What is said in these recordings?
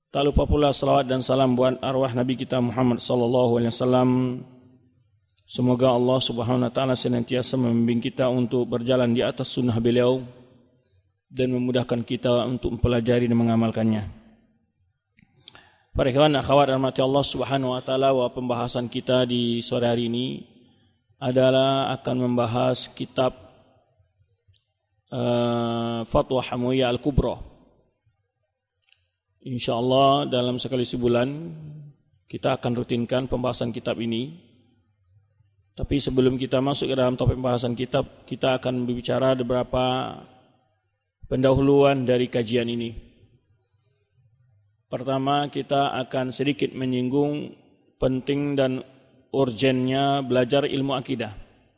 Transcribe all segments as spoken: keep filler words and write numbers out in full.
Tak lupa pula salawat dan salam buat arwah Nabi kita Muhammad sallallahu alaihi wasallam. Semoga Allah Subhanahu wa taala senantiasa membimbing kita untuk berjalan di atas sunnah beliau dan memudahkan kita untuk mempelajari dan mengamalkannya. Para ikhwan akhwat rahmati Allah Subhanahu wa taala, wa pembahasan kita di sore hari ini adalah akan membahas kitab uh, Fatwa Hamawiyah Al-Kubra. InsyaAllah dalam sekali sebulan kita akan rutinkan pembahasan kitab ini. Tapi sebelum kita masuk ke dalam topik pembahasan kitab, kita akan berbicara beberapa pendahuluan dari kajian ini. Pertama, kita akan sedikit menyinggung penting dan urgennya belajar ilmu akidah.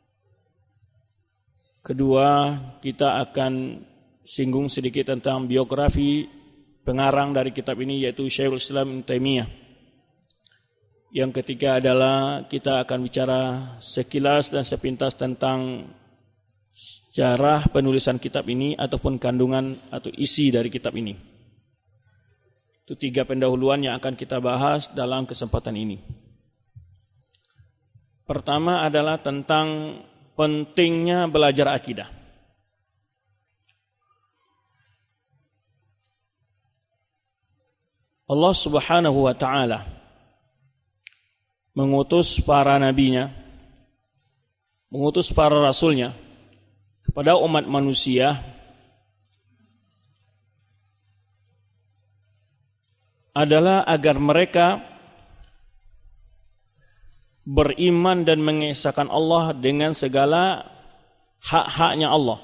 Kedua, kita akan singgung sedikit tentang biografi pengarang dari kitab ini, yaitu Syekhul Islam Ibnu Taimiyah. Yang ketiga adalah kita akan bicara sekilas dan sepintas tentang sejarah penulisan kitab ini ataupun kandungan atau isi dari kitab ini. Itu tiga pendahuluan yang akan kita bahas dalam kesempatan ini. Pertama adalah tentang pentingnya belajar akidah. Allah Subhanahu wa taala mengutus para nabinya, mengutus para rasulnya kepada umat manusia adalah agar mereka beriman dan mengesahkan Allah dengan segala hak-haknya Allah.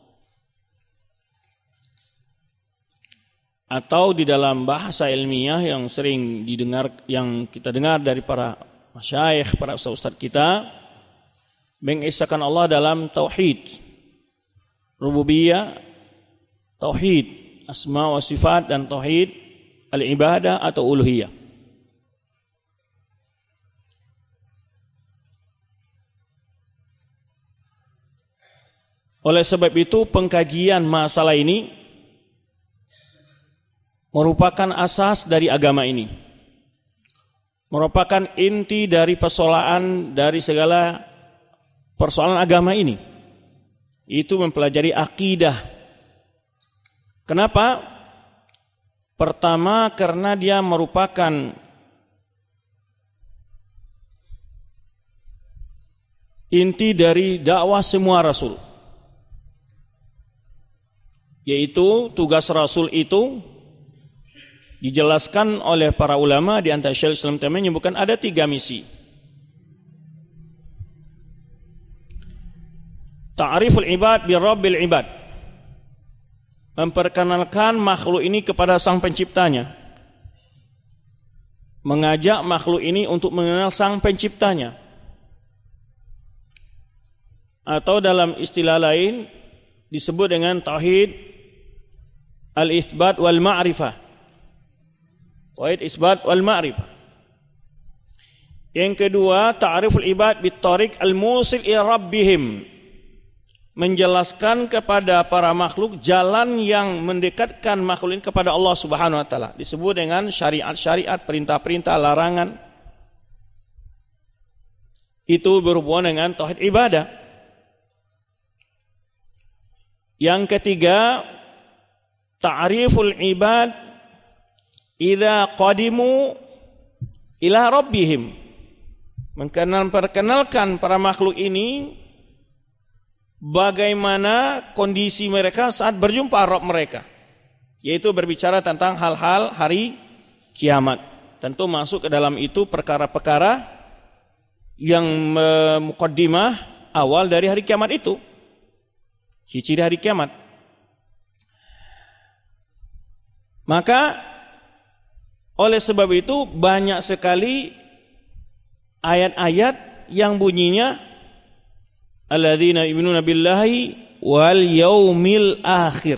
Atau di dalam bahasa ilmiah yang sering didengar, yang kita dengar dari para masyayikh, para ustaz-ustaz kita, mengesahkan Allah dalam tauhid rububiyah, tauhid asma wa sifat, dan tauhid al-ibadah atau uluhiyah. Oleh sebab itu pengkajian masalah ini merupakan asas dari agama ini, merupakan inti dari persoalan dari segala persoalan agama ini, itu mempelajari akidah. Kenapa? Pertama, karena dia merupakan inti dari dakwah semua rasul, yaitu tugas rasul itu dijelaskan oleh para ulama. Di antara Syekhul Islam Taimiyah menyebutkan ada tiga misi. Ta'riful ibad bi rabbil ibad, memperkenalkan makhluk ini kepada sang penciptanya, mengajak makhluk ini untuk mengenal sang penciptanya. Atau dalam istilah lain disebut dengan tauhid al-itsbat wal ma'rifah, tauhid isbat wal ma'rifah. Yang kedua, ta'riful ibad bit tariq al-musil ila rabbihim, menjelaskan kepada para makhluk jalan yang mendekatkan makhluk ini kepada Allah Subhanahu wa taala, disebut dengan syariat-syariat, perintah-perintah, larangan. Itu berhubungan dengan tauhid ibadah. Yang ketiga, ta'riful ibad idza qadimu ila rabbihim, memperkenalkan para makhluk ini bagaimana kondisi mereka saat berjumpa Rabb mereka, yaitu berbicara tentang hal-hal hari kiamat. Tentu masuk ke dalam itu perkara-perkara yang muqaddimah awal dari hari kiamat itu, ciri-ciri hari kiamat. Maka oleh sebab itu banyak sekali ayat-ayat yang bunyinya alladzina yu'minuna billahi wal yaumil akhir.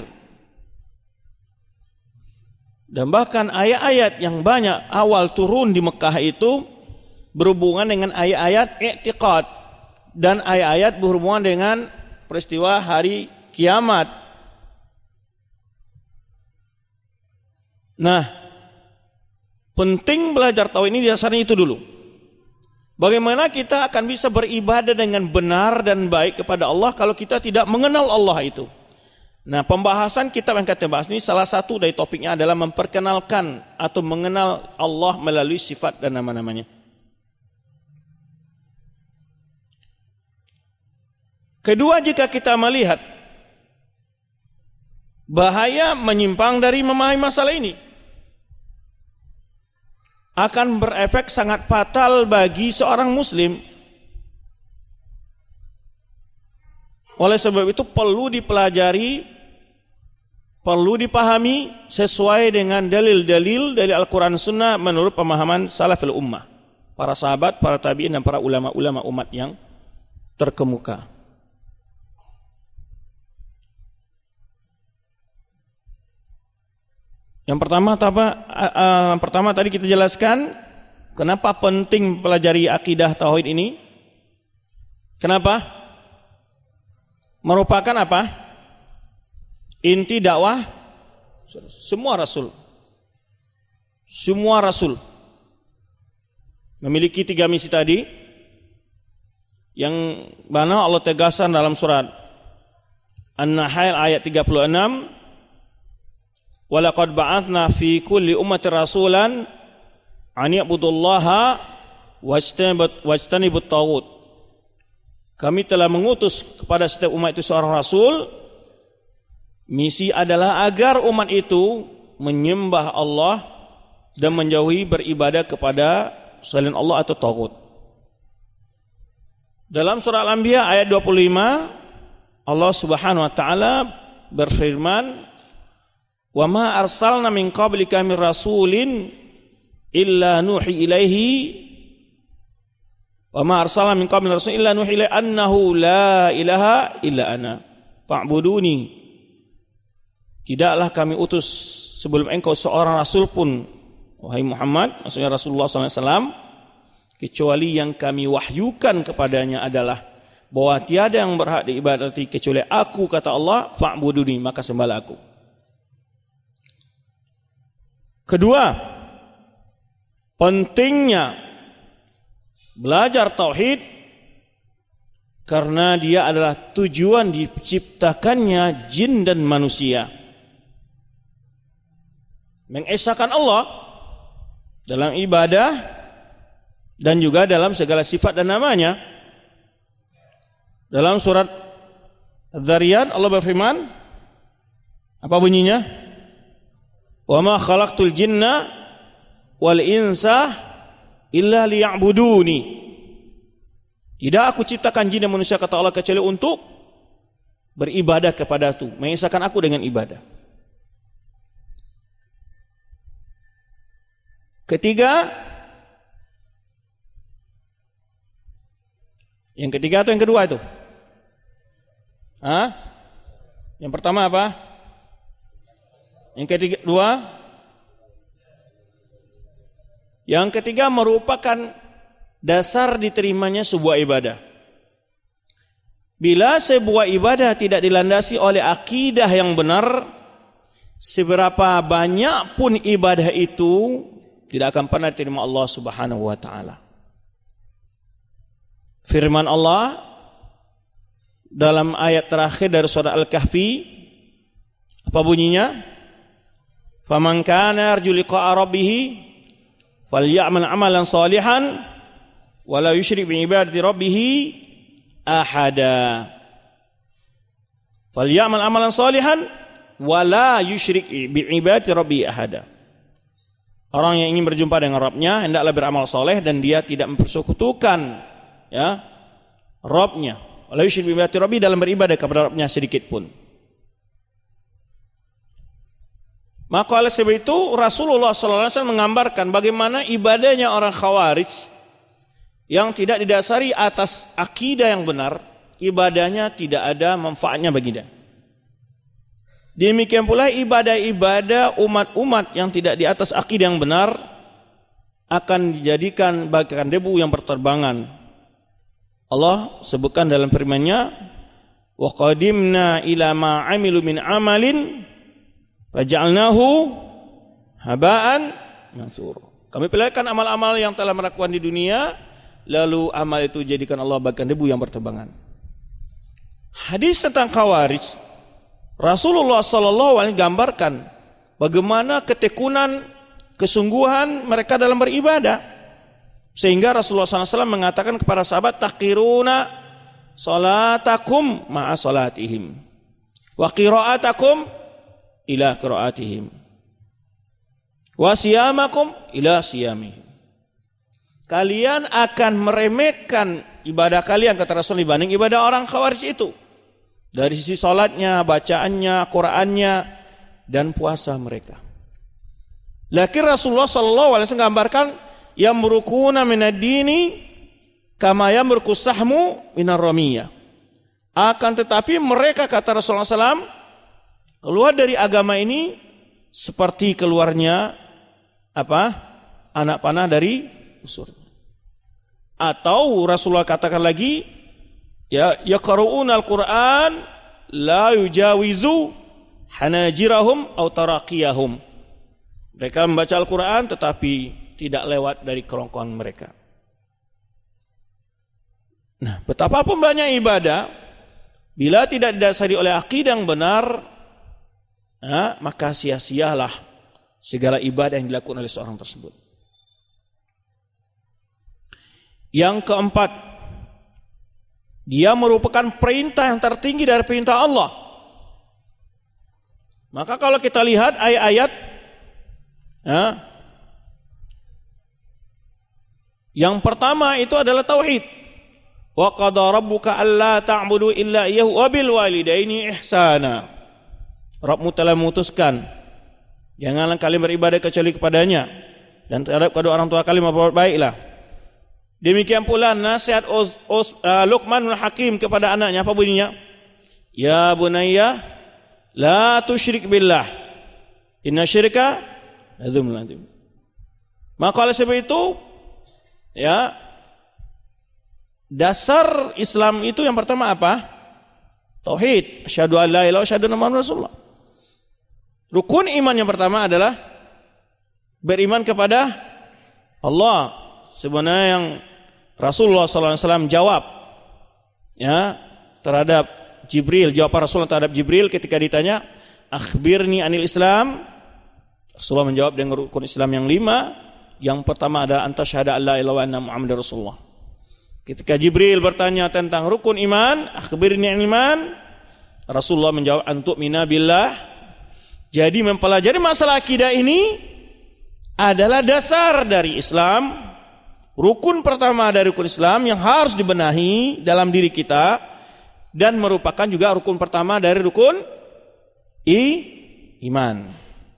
Dan bahkan ayat-ayat yang banyak awal turun di Mekah itu berhubungan dengan ayat-ayat i'tiqad dan ayat-ayat berhubungan dengan peristiwa hari kiamat. Nah, Penting belajar tauhid ini dasarnya itu dulu. Bagaimana kita akan bisa beribadah dengan benar dan baik kepada Allah kalau kita tidak mengenal Allah itu? Nah, pembahasan kitab yang kita bahas ini salah satu dari topiknya adalah memperkenalkan atau mengenal Allah melalui sifat dan nama-namanya. Kedua, jika kita melihat bahaya menyimpang dari memahami masalah ini, akan berefek sangat fatal bagi seorang muslim. Oleh sebab itu perlu dipelajari, perlu dipahami sesuai dengan dalil-dalil dari Al-Quran Sunnah menurut pemahaman salaful ummah, para sahabat, para tabi'in, dan para ulama-ulama umat yang terkemuka. Yang pertama, apa, uh, pertama tadi kita jelaskan kenapa penting pelajari akidah tauhid ini. Kenapa? Merupakan apa? Inti dakwah semua rasul. Semua rasul memiliki tiga misi tadi yang mana Allah tegaskan dalam surat An-Nahl ayat tiga puluh enam. Walaqad ba'atsna fi kulli ummatin rasulan an ya'budullaha wajtanibut taghut. Kami telah mengutus kepada setiap umat itu seorang rasul. Misi adalah agar umat itu menyembah Allah dan menjauhi beribadah kepada selain Allah atau taghut. Dalam surah Al-Anbiya ayat dua puluh lima, Allah Subhanahu wa taala berfirman, "Wa ma arsalna min qablika min rasulin illa nuhi ilaihi wa ma arsalna min qablika min rasulin illa nuhi ilaihi annahu la ilaha illa ana fa'buduni." Tidaklah kami utus sebelum engkau seorang rasul pun, wahai Muhammad, maksudnya Rasulullah sallallahu alaihi wasallam, kecuali yang kami wahyukan kepadanya adalah bahwa tiada yang berhak diibadati kecuali aku, kata Allah, fa'buduni, maka sembahlah aku. Kedua, pentingnya belajar tauhid karena dia adalah tujuan diciptakannya jin dan manusia. Mengesahkan Allah dalam ibadah dan juga dalam segala sifat dan namanya. Dalam surat Adz-Dzariyat Allah berfirman, apa bunyinya? Wa ma khalaqtul jinna wal insa illa liya'buduni. Tidak aku ciptakan jin dan manusia, kata Allah, kecuali untuk beribadah kepadaku, mengesahkan aku dengan ibadah. Ketiga, yang ketiga atau yang kedua itu? Hah? Yang pertama apa? Yang ketiga, dua. Yang ketiga merupakan dasar diterimanya sebuah ibadah. Bila sebuah ibadah tidak dilandasi oleh akidah yang benar, seberapa banyak pun ibadah itu tidak akan pernah diterima Allah Subhanahu wa taala. Firman Allah dalam ayat terakhir dari surah Al-Kahfi, apa bunyinya? Faman kana yarju liqa'a rabbih falyamal 'amalan shalihan wa la yusyrik bi ibadati rabbih ahada. Falyamal 'amalan shalihan wa la yusyrik bi ibadati rabbih ahada. Orang yang ingin berjumpa dengan Rabb-nya hendaklah beramal soleh dan dia tidak mempersekutukan ya Rabb-nya. Wa la yusyrik bi ibadati rabbih, dalam beribadah kepada Rabb-nya sedikit pun. Maka oleh sebab itu Rasulullah sallallahu alaihi wasallam menggambarkan bagaimana ibadahnya orang Khawarij yang tidak didasari atas akidah yang benar, ibadahnya tidak ada manfaatnya baginya. Demikian pula ibadah-ibadah umat-umat yang tidak di atas akidah yang benar akan dijadikan bagaikan debu yang berterbangan. Allah sebutkan dalam firman-Nya, "Wa qadimna ila ma 'amilu min 'amalin faja'alnahu haba'an mansura." Kami perlihatkan amal-amal yang telah melakukan di dunia, lalu amal itu jadikan Allah bagaikan debu yang berterbangan. Hadis tentang Khawarij, Rasulullah sallallahu alaihi wasallam gambarkan bagaimana ketekunan, kesungguhan mereka dalam beribadah. Sehingga Rasulullah sallallahu alaihi wasallam mengatakan kepada sahabat, taqiruna salatakum ma'a salatihim wa qira'atakum ila qira'atihim wa siyamakum ila siyamihim. Kalian akan meremehkan ibadah kalian, kata Rasul, dibanding ibadah orang Khawarij itu. Dari sisi salatnya, bacaannya, Qur'annya, dan puasa mereka. Lakin Rasulullah sallallahu alaihi wasallam gambarkan yamrukuna minad dini kama yamruku sahmu minar ramiyah. Akan tetapi mereka, kata Rasulullah sallallahu alaihi wasallam, keluar dari agama ini seperti keluarnya apa? Anak panah dari usurnya. Atau Rasulullah katakan lagi, ya yaqra'una al-Qur'an la yujawizu hanajirahum aw taraqiyahum. Mereka membaca Al-Qur'an tetapi tidak lewat dari kerongkongan mereka. Nah, betapapun banyak ibadah, bila tidak didasari oleh akidah yang benar, nah, maka sia-sialah segala ibadah yang dilakukan oleh seorang tersebut. Yang keempat, dia merupakan perintah yang tertinggi dari perintah Allah. Maka kalau kita lihat ayat-ayat, ya, yang pertama itu adalah tauhid. Wa qada rabbuka alla ta'budu illa iyyahu wa bil walidaini ihsana. Rabbmu telah memutuskan, janganlah kalian beribadah kecuali kepadanya, dan terhadap kedua orang tua kalian berbuat baiklah. Demikian pula nasihat Uz, Uz, uh, Luqmanul Hakim kepada anaknya, apa bunyinya? Ya bunayya la tusyrik billah inna syirka la dzulmun adzim. Maka oleh sebab itu, ya, dasar Islam itu yang pertama apa? Tauhid. Asyhadu an la ilaha illallah wa asyhadu anna Muhammadar Rasulullah. Rukun iman yang pertama adalah beriman kepada Allah. Sebenarnya yang Rasulullah sallallahu alaihi wasallam jawab, ya, terhadap Jibril, jawaban Rasulullah terhadap Jibril ketika ditanya, akhbirni anil Islam. Rasulullah menjawab dengan rukun Islam yang lima. Yang pertama adalah antasyhada alla ilaha illallah wa anna Muhammadar Rasulullah. Ketika Jibril bertanya tentang rukun iman, akhbirni anil iman, Rasulullah menjawab antu'mina billah. Jadi mempelajari masalah akidah ini adalah dasar dari Islam. Rukun pertama dari rukun Islam yang harus dibenahi dalam diri kita, dan merupakan juga rukun pertama dari rukun i, iman.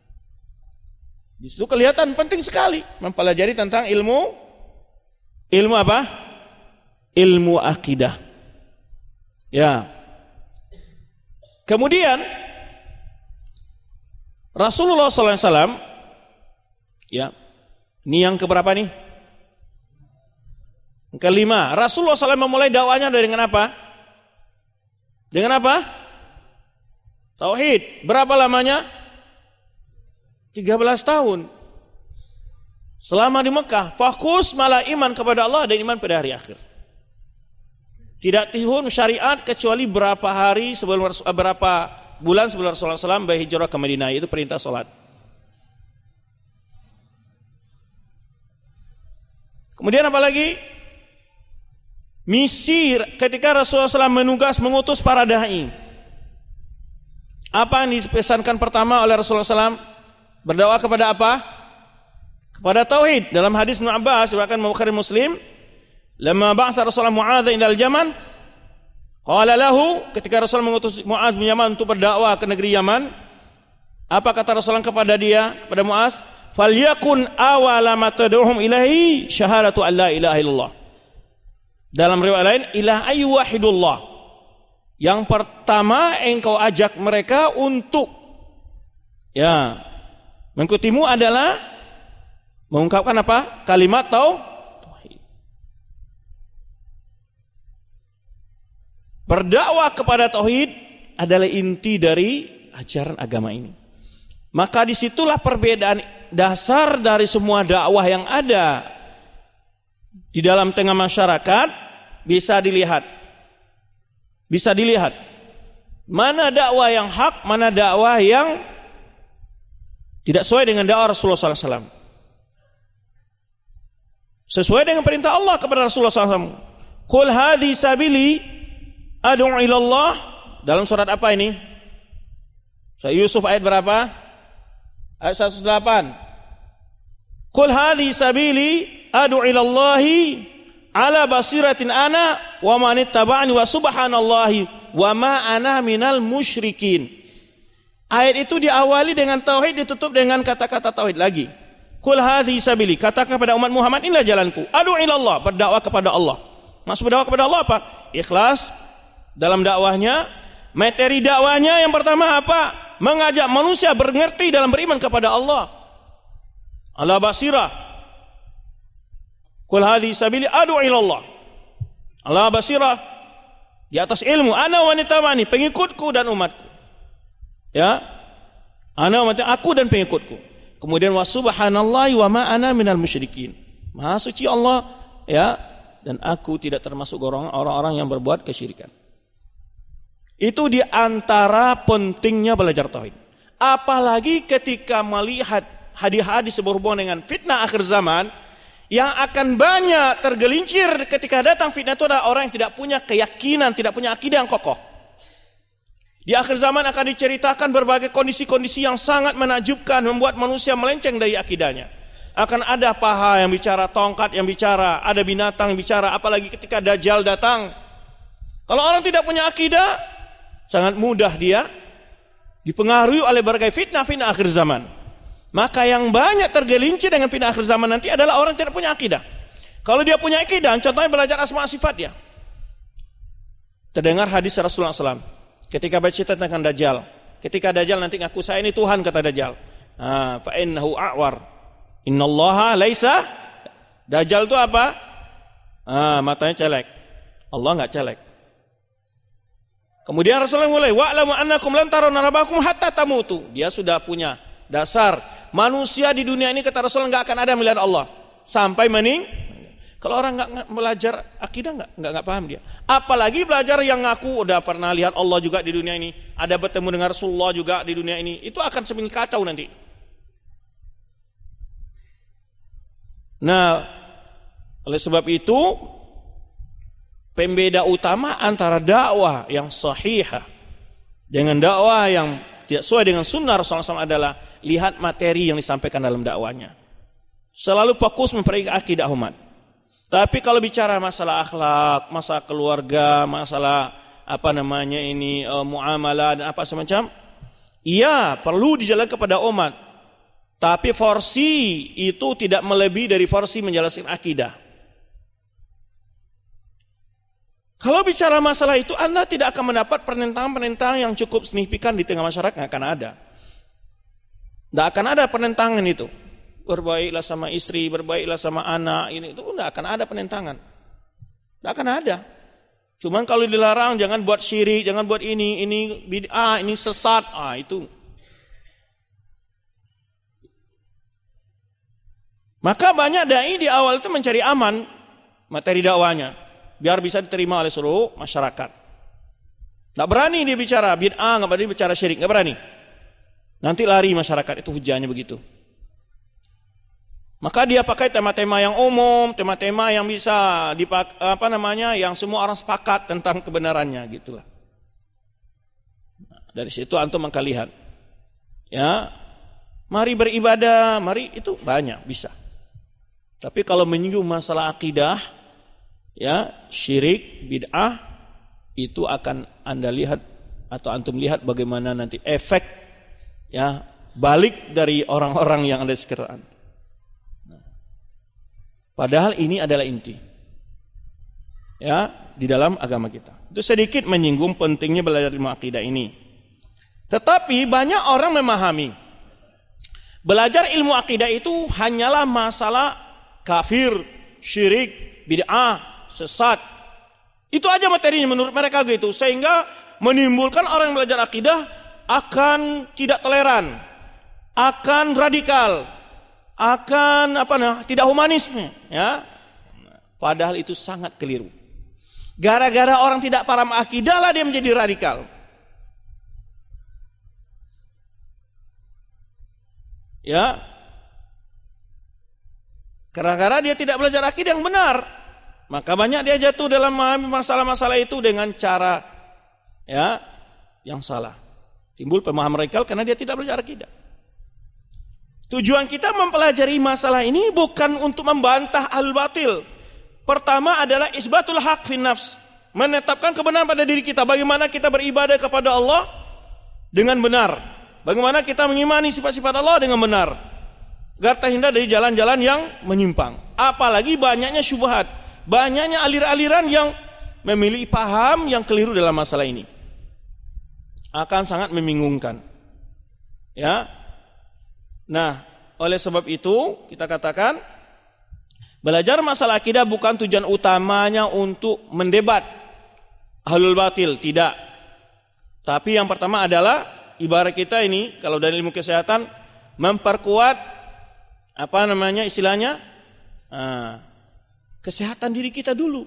Di situ kelihatan penting sekali mempelajari tentang ilmu ilmu apa? Ilmu akidah. Ya. Kemudian Rasulullah sallallahu alaihi wasallam, ya, ini yang keberapa nih? Yang kelima. Rasulullah sallallahu alaihi wasallam memulai dakwahnya dengan apa? Dengan apa? Tauhid. Berapa lamanya? tiga belas tahun. Selama di Mekah, fokus malah iman kepada Allah dan iman pada hari akhir. Tidak tihun syariat kecuali berapa hari sebelum, berapa bulan sebelum Rasulullah sallallahu alaihi wasallam berhijrah ke Madinah, itu perintah salat. Kemudian apa lagi? Misi ketika Rasulullah sallallahu alaihi wasallam menugas mengutus para dai. Apa yang dipesankan pertama oleh Rasulullah sallallahu alaihi wasallam? Berdakwah kepada apa? Kepada tauhid. Dalam hadis Ibnu Abbas bahkan Bukhari Muslim, lamma ba'sa Rasulullah Mu'adz ila al-Yaman, qala lahu, ketika Rasul mengutus Mu'adz bin Yaman untuk berdakwah ke negeri Yaman, apa kata Rasulullah kepada dia, kepada Mu'adz? Falyakun awwala ma tad'uhum ilaihi syahadatu an la ilaha illallah. Dalam riwayat lain, ilah ayu wahidullah. Yang pertama engkau ajak mereka untuk, ya, mengikutimu adalah mengungkapkan apa? Kalimat tauhid. Berdakwah kepada tauhid adalah inti dari ajaran agama ini. Maka disitulah perbedaan dasar dari semua dakwah yang ada di dalam tengah masyarakat bisa dilihat. Bisa dilihat. Mana dakwah yang hak, mana dakwah yang tidak sesuai dengan dakwah Rasulullah sallallahu alaihi wasallam. Sesuai dengan perintah Allah kepada Rasulullah sallallahu alaihi wasallam. Qul hadhi sabili ad'u ila Allah. Dalam surat apa ini? Surah Yusuf ayat berapa? Ayat seratus delapan. Qul hadhi sabili ad'u ila Allahi ala basiratin ana wa man ittaba'ani wa subhanallahi wa ma ana minal musyrikin. Ayat itu diawali dengan tauhid, ditutup dengan kata-kata tauhid lagi. Qul hadhi sabili, katakan kepada umat Muhammad, inilah jalanku. Ad'u ila Allah, berdakwah kepada Allah. Maksud berdakwah kepada Allah apa? Ikhlas dalam dakwahnya. Materi dakwahnya yang pertama apa? Mengajak manusia mengerti dalam beriman kepada Allah. Ala basirah. Qul hadhi sabili ad'u ila Allah. Ala basirah, di atas ilmu, ana wa nitabani, pengikutku dan umatku. Ya. Ana wa aku dan pengikutku. Kemudian wa subhanallahi wa ma ana minal musyrikin. Maha suci Allah, ya, dan aku tidak termasuk orang-orang yang berbuat kesyirikan. Itu di antara pentingnya belajar tauhid. Apalagi ketika melihat hadis-hadis berhubungan dengan fitnah akhir zaman, yang akan banyak tergelincir ketika datang fitnah itu adalah orang yang tidak punya keyakinan, tidak punya akidah yang kokoh. Di akhir zaman akan diceritakan berbagai kondisi-kondisi yang sangat menakjubkan, membuat manusia melenceng dari akidahnya. Akan ada paha yang bicara, tongkat yang bicara, ada binatang yang bicara, apalagi ketika Dajjal datang. Kalau orang tidak punya akidah, sangat mudah dia dipengaruhi oleh berbagai fitnah-fitnah akhir zaman. Maka yang banyak tergelincir dengan fitnah akhir zaman nanti adalah orang yang tidak punya akidah. Kalau dia punya akidah, contohnya belajar asma sifat ya. Terdengar hadis Rasulullah sallallahu alaihi wasallam ketika bercerita tentang Dajjal. Ketika Dajjal nanti ngaku saya ini Tuhan, kata Dajjal. Ah, fa innahu a'war. Innallaha laisa. Dajjal itu apa? Ah, matanya celek. Allah enggak celek. Kemudian Rasulullah mulai, wa'lamu annakum lan tarawna rabbakum hatta tamutu. Dia sudah punya dasar. Manusia di dunia ini kata Rasulullah enggak akan ada melihat Allah sampai mening. Kalau orang enggak belajar akidah enggak enggak enggak paham dia. Apalagi belajar yang ngaku udah pernah lihat Allah juga di dunia ini, ada bertemu dengan Rasulullah juga di dunia ini, itu akan semakin kacau nanti. Nah, oleh sebab itu pembeda utama antara dakwah yang sahihah dengan dakwah yang tidak sesuai dengan sunnah Rasulullah shallallahu alaihi wasallam adalah lihat materi yang disampaikan dalam dakwanya. Selalu fokus memperbaiki akidah umat. Tapi kalau bicara masalah akhlak, masalah keluarga, masalah apa namanya ini uh, muamalah dan apa semacam, iya perlu dijalankan kepada umat. Tapi porsi itu tidak melebihi dari porsi menjelaskan akidah. Kalau bicara masalah itu, Anda tidak akan mendapat penentangan-penentangan yang cukup signifikan di tengah masyarakat, nggak akan ada. Tidak akan ada penentangan itu. Berbaiklah sama istri, berbaiklah sama anak, ini itu nggak akan ada penentangan. Nggak akan ada. Cuman kalau dilarang, jangan buat syirik, jangan buat ini, ini bid'ah, ini sesat, ah itu. Maka banyak dai di awal itu mencari aman materi dakwanya, biar bisa diterima oleh seluruh masyarakat. Nggak berani dia bicara bid'ah, nggak berani bicara syirik, nggak berani. Nanti lari masyarakat, itu hujahnya begitu. Maka dia pakai tema-tema yang umum, tema-tema yang bisa dipak, apa namanya, yang semua orang sepakat tentang kebenarannya, gitulah. Nah, dari situ antum akan lihat, ya, mari beribadah, mari itu banyak bisa. Tapi kalau menyinggung masalah akidah, ya, syirik, bid'ah, itu akan Anda lihat atau antum lihat bagaimana nanti efek, ya, balik dari orang-orang yang ada di sekitar Anda. Nah, padahal ini adalah inti, ya, di dalam agama kita. Itu sedikit menyinggung pentingnya belajar ilmu akidah ini. Tetapi banyak orang memahami belajar ilmu akidah itu hanyalah masalah kafir, syirik, bid'ah, sesat. Itu aja materinya menurut mereka gitu. Sehingga menimbulkan orang yang belajar akidah akan tidak toleran, akan radikal, akan apa nah, tidak humanisme, ya. Padahal itu sangat keliru. Gara-gara orang tidak paham akidah lah dia menjadi radikal. Ya. Gara-gara dia tidak belajar akidah yang benar, maka banyak dia jatuh dalam masalah-masalah itu dengan cara ya yang salah. Timbul pemahaman radikal karena dia tidak belajar akidah. Tujuan kita mempelajari masalah ini bukan untuk membantah al-batil. Pertama adalah isbatul haq fin nafs, menetapkan kebenaran pada diri kita. Bagaimana kita beribadah kepada Allah dengan benar. Bagaimana kita mengimani sifat-sifat Allah dengan benar. Agar terhindar dari jalan-jalan yang menyimpang. Apalagi banyaknya syubhat, banyaknya aliran-aliran yang memilih paham yang keliru dalam masalah ini. Akan sangat membingungkan. Ya. Nah, oleh sebab itu kita katakan belajar masalah akidah bukan tujuan utamanya untuk mendebat ahlul batil, tidak. Tapi yang pertama adalah ibarat kita ini kalau dari ilmu kesehatan memperkuat apa namanya istilahnya nah, kesehatan diri kita dulu,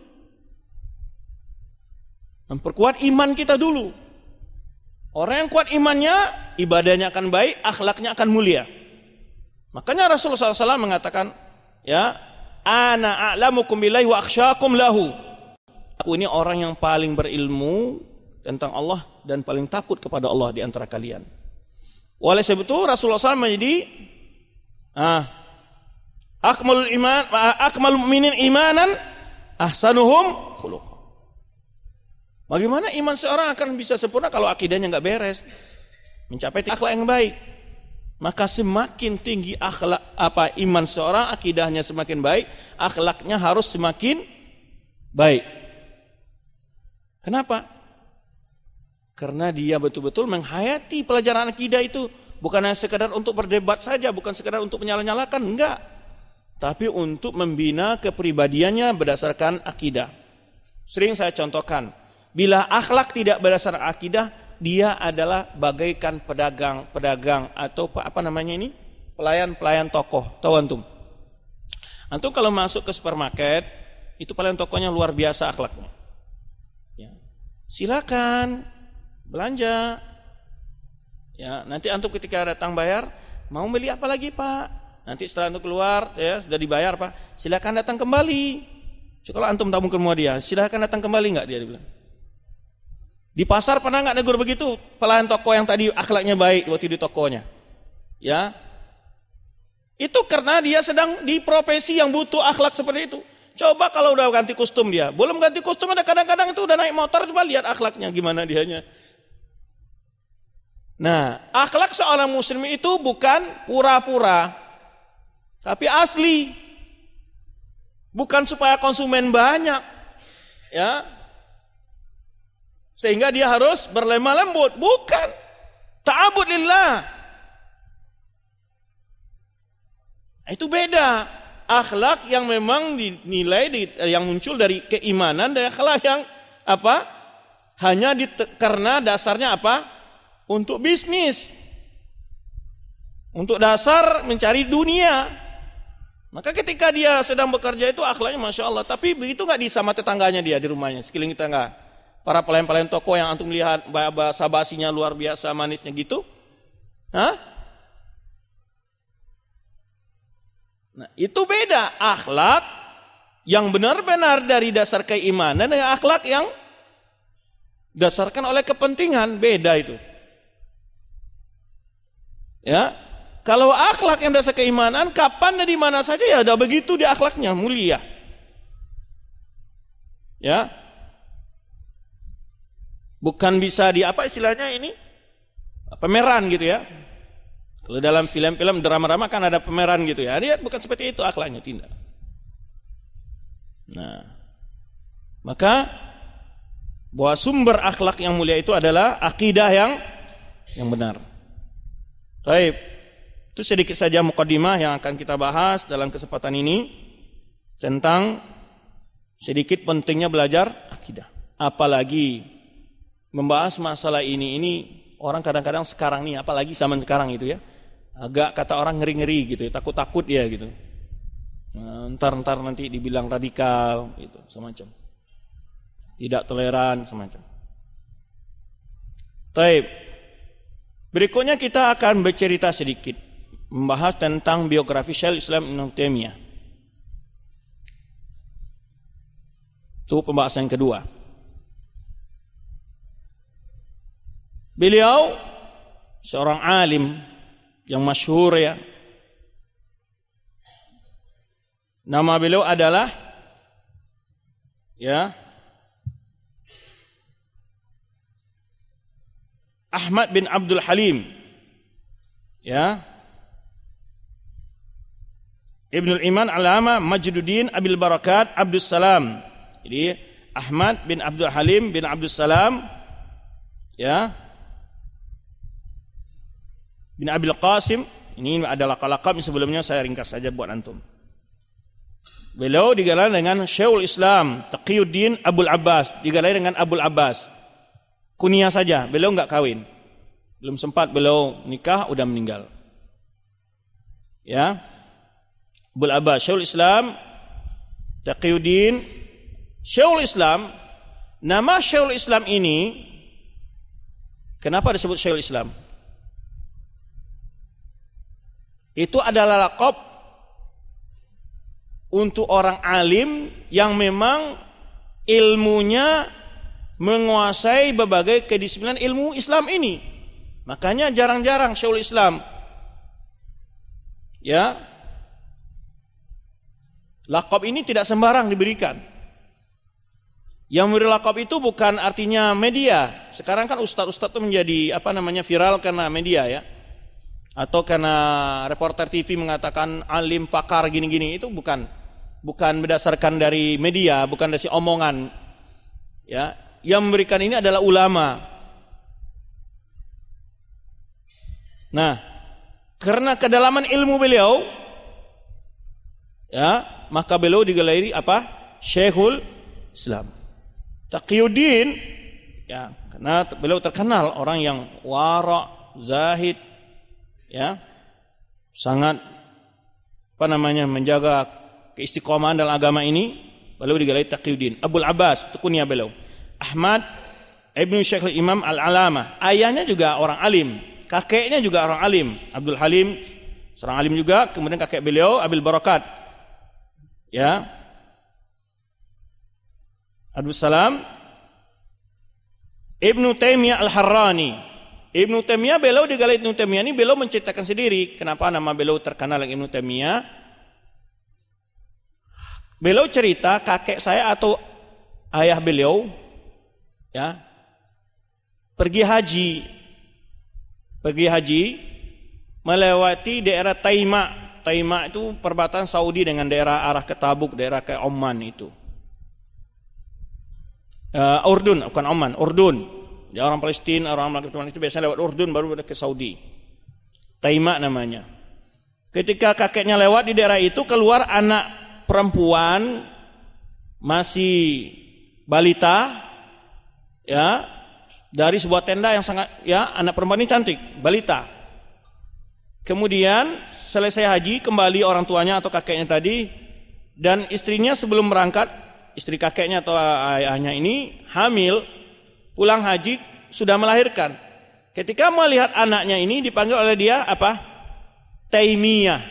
memperkuat iman kita dulu. Orang yang kuat imannya, ibadahnya akan baik, akhlaknya akan mulia. Makanya Rasulullah shallallahu alaihi wasallam mengatakan, ya, ana a'lamukum billahi wa akhsyakum lahu. Aku ini orang yang paling berilmu tentang Allah dan paling takut kepada Allah di antara kalian. Oleh sebab itu Rasulullah shallallahu alaihi wasallam menjadi ah, akmalul iman, akmalul mu'minin imanan, ahsanuhum khuluq. Bagaimana iman seorang akan bisa sempurna kalau akidahnya enggak beres? Mencapai akhlak yang baik. Maka semakin tinggi akhlak apa iman seorang, akidahnya semakin baik, akhlaknya harus semakin baik. Kenapa? Karena dia betul-betul menghayati pelajaran akidah itu bukan hanya sekadar untuk berdebat saja, bukan sekadar untuk menyala-nyalakan, enggak. Tapi untuk membina kepribadiannya berdasarkan akidah. Sering saya contohkan, bila akhlak tidak berdasarkan akidah, dia adalah bagaikan pedagang-pedagang atau apa namanya ini? Pelayan-pelayan toko. Tahu antum? Antum kalau masuk ke supermarket, itu pelayan tokonya luar biasa akhlaknya. Ya. Silakan belanja. Ya, nanti antum ketika datang bayar, mau beli apa lagi, Pak? Nanti setelah antum keluar, ya sudah dibayar, Pak. Silakan datang kembali. So, kalau antum tak mungkin mau dia, silakan datang kembali enggak dia bilang. Di pasar pernah enggak negur begitu? Pelayan toko yang tadi akhlaknya baik waktu di tokonya. Ya. Itu karena dia sedang di profesi yang butuh akhlak seperti itu. Coba kalau udah ganti kostum dia. Belum ganti kostum ada kadang-kadang itu udah naik motor, coba lihat akhlaknya gimana dianya. Nah, akhlak seorang muslim itu bukan pura-pura, tapi asli. Bukan supaya konsumen banyak. Ya. Sehingga dia harus berlemah lembut. Bukan. Ta'abud lillah. Itu beda. Akhlak yang memang dinilai, yang muncul dari keimanan, dari akhlak yang apa? Hanya di, karena dasarnya apa? Untuk bisnis. Untuk dasar mencari dunia. Maka ketika dia sedang bekerja itu akhlaknya Masya Allah. Tapi begitu gak di sama tetangganya dia di rumahnya, sekeliling tetangga. Para pelayan-pelayan toko yang antum lihat bahasa basinya luar biasa manisnya gitu. Hah? Nah, itu beda. Akhlak yang benar-benar dari dasar keimanan dengan akhlak yang dasarkan oleh kepentingan. Beda itu. Ya. Kalau akhlak yang dasar keimanan, kapan dan di mana saja ya udah begitu dia akhlaknya mulia. Ya. Bukan bisa di apa istilahnya ini? Pemeran gitu ya. Kalau dalam film-film drama-drama kan ada pemeran gitu ya. Dia bukan seperti itu akhlaknya, tidak. Nah, maka bahwa sumber akhlak yang mulia itu adalah akidah yang yang benar. Baik. Itu sedikit saja mukadimah yang akan kita bahas dalam kesempatan ini tentang sedikit pentingnya belajar akidah. Apalagi membahas masalah ini ini orang kadang-kadang sekarang nih, apalagi zaman sekarang itu ya, agak kata orang ngeri-ngeri gitu, takut-takut ya gitu. Nah, ntar-ntar nanti dibilang radikal gitu, semacam. Tidak toleran semacam. Baik. Berikutnya kita akan bercerita sedikit membahas tentang biografi Syekhul Islam Ibnu Taimiyah. Itu pembahasan yang kedua. Beliau seorang alim yang masyhur ya. Nama beliau adalah ya Ahmad bin Abdul Halim ya Ibnul Iman Alama Majduddin Abil Barakat Abdus Salam. Jadi Ahmad bin Abdul Halim bin Abdus Salam ya bin Abil Qasim. Ini adalah lakab sebelumnya, saya ringkas saja buat antum. Beliau digelar dengan Syekhul Islam Taqiyuddin Abul Abbas, digelar dengan Abul Abbas. Kunyah saja, beliau enggak kawin. Belum sempat beliau nikah udah meninggal. Ya. Abul Abbas Syekhul Islam Taqiyuddin. Syekhul Islam, nama Syekhul Islam ini kenapa disebut Syekhul Islam? Itu adalah lakab untuk orang alim yang memang ilmunya menguasai berbagai kedisiplinan ilmu Islam ini. Makanya jarang-jarang Syekhul Islam ya lakab ini tidak sembarang diberikan. Yang memberi lakab itu bukan artinya media. Sekarang kan ustaz-ustaz itu menjadi apa namanya viral karena media ya. Atau karena reporter T V mengatakan alim pakar gini-gini, itu bukan bukan berdasarkan dari media, bukan dari omongan. Ya, yang memberikan ini adalah ulama. Nah, karena kedalaman ilmu beliau ya, maka beliau digelari apa? Syekhul Islam. Taqiyuddin ya, karena beliau terkenal orang yang wara', zahid ya. Sangat apa namanya menjaga keistiqomahan dalam agama ini, beliau digelari Taqiyuddin. Abul Abbas itu kunyah beliau. Ahmad Ibnu Syekhul Imam Al-Alamah. Ayahnya juga orang alim, kakeknya juga orang alim. Abdul Halim seorang alim juga, kemudian kakek beliau Abil Barakat. Ya. Abdul Salam Ibnu Taimiyah Al-Harrani. Ibnu Taimiyah beliau digelari Ibnu Taimiyah ini beliau menceritakan sendiri kenapa nama beliau terkenal dengan Ibnu Taimiyah. Beliau cerita kakek saya atau ayah beliau ya pergi haji pergi haji melewati daerah Taima. Taima itu perbatasan Saudi dengan daerah arah ke Tabuk, daerah ke Oman itu. Uh, Urdun, bukan Oman, Urdun. Ya, orang Palestina, orang Palestina itu biasanya lewat Urdun baru ke Saudi. Taima namanya. Ketika kakeknya lewat di daerah itu, keluar anak perempuan masih balita ya dari sebuah tenda yang sangat ya anak perempuan ini cantik, balita. Kemudian selesai haji kembali orang tuanya atau kakeknya tadi dan istrinya sebelum berangkat, istri kakeknya atau ayahnya ini hamil, pulang haji sudah melahirkan. Ketika melihat anaknya ini dipanggil oleh dia apa? Taimiyah.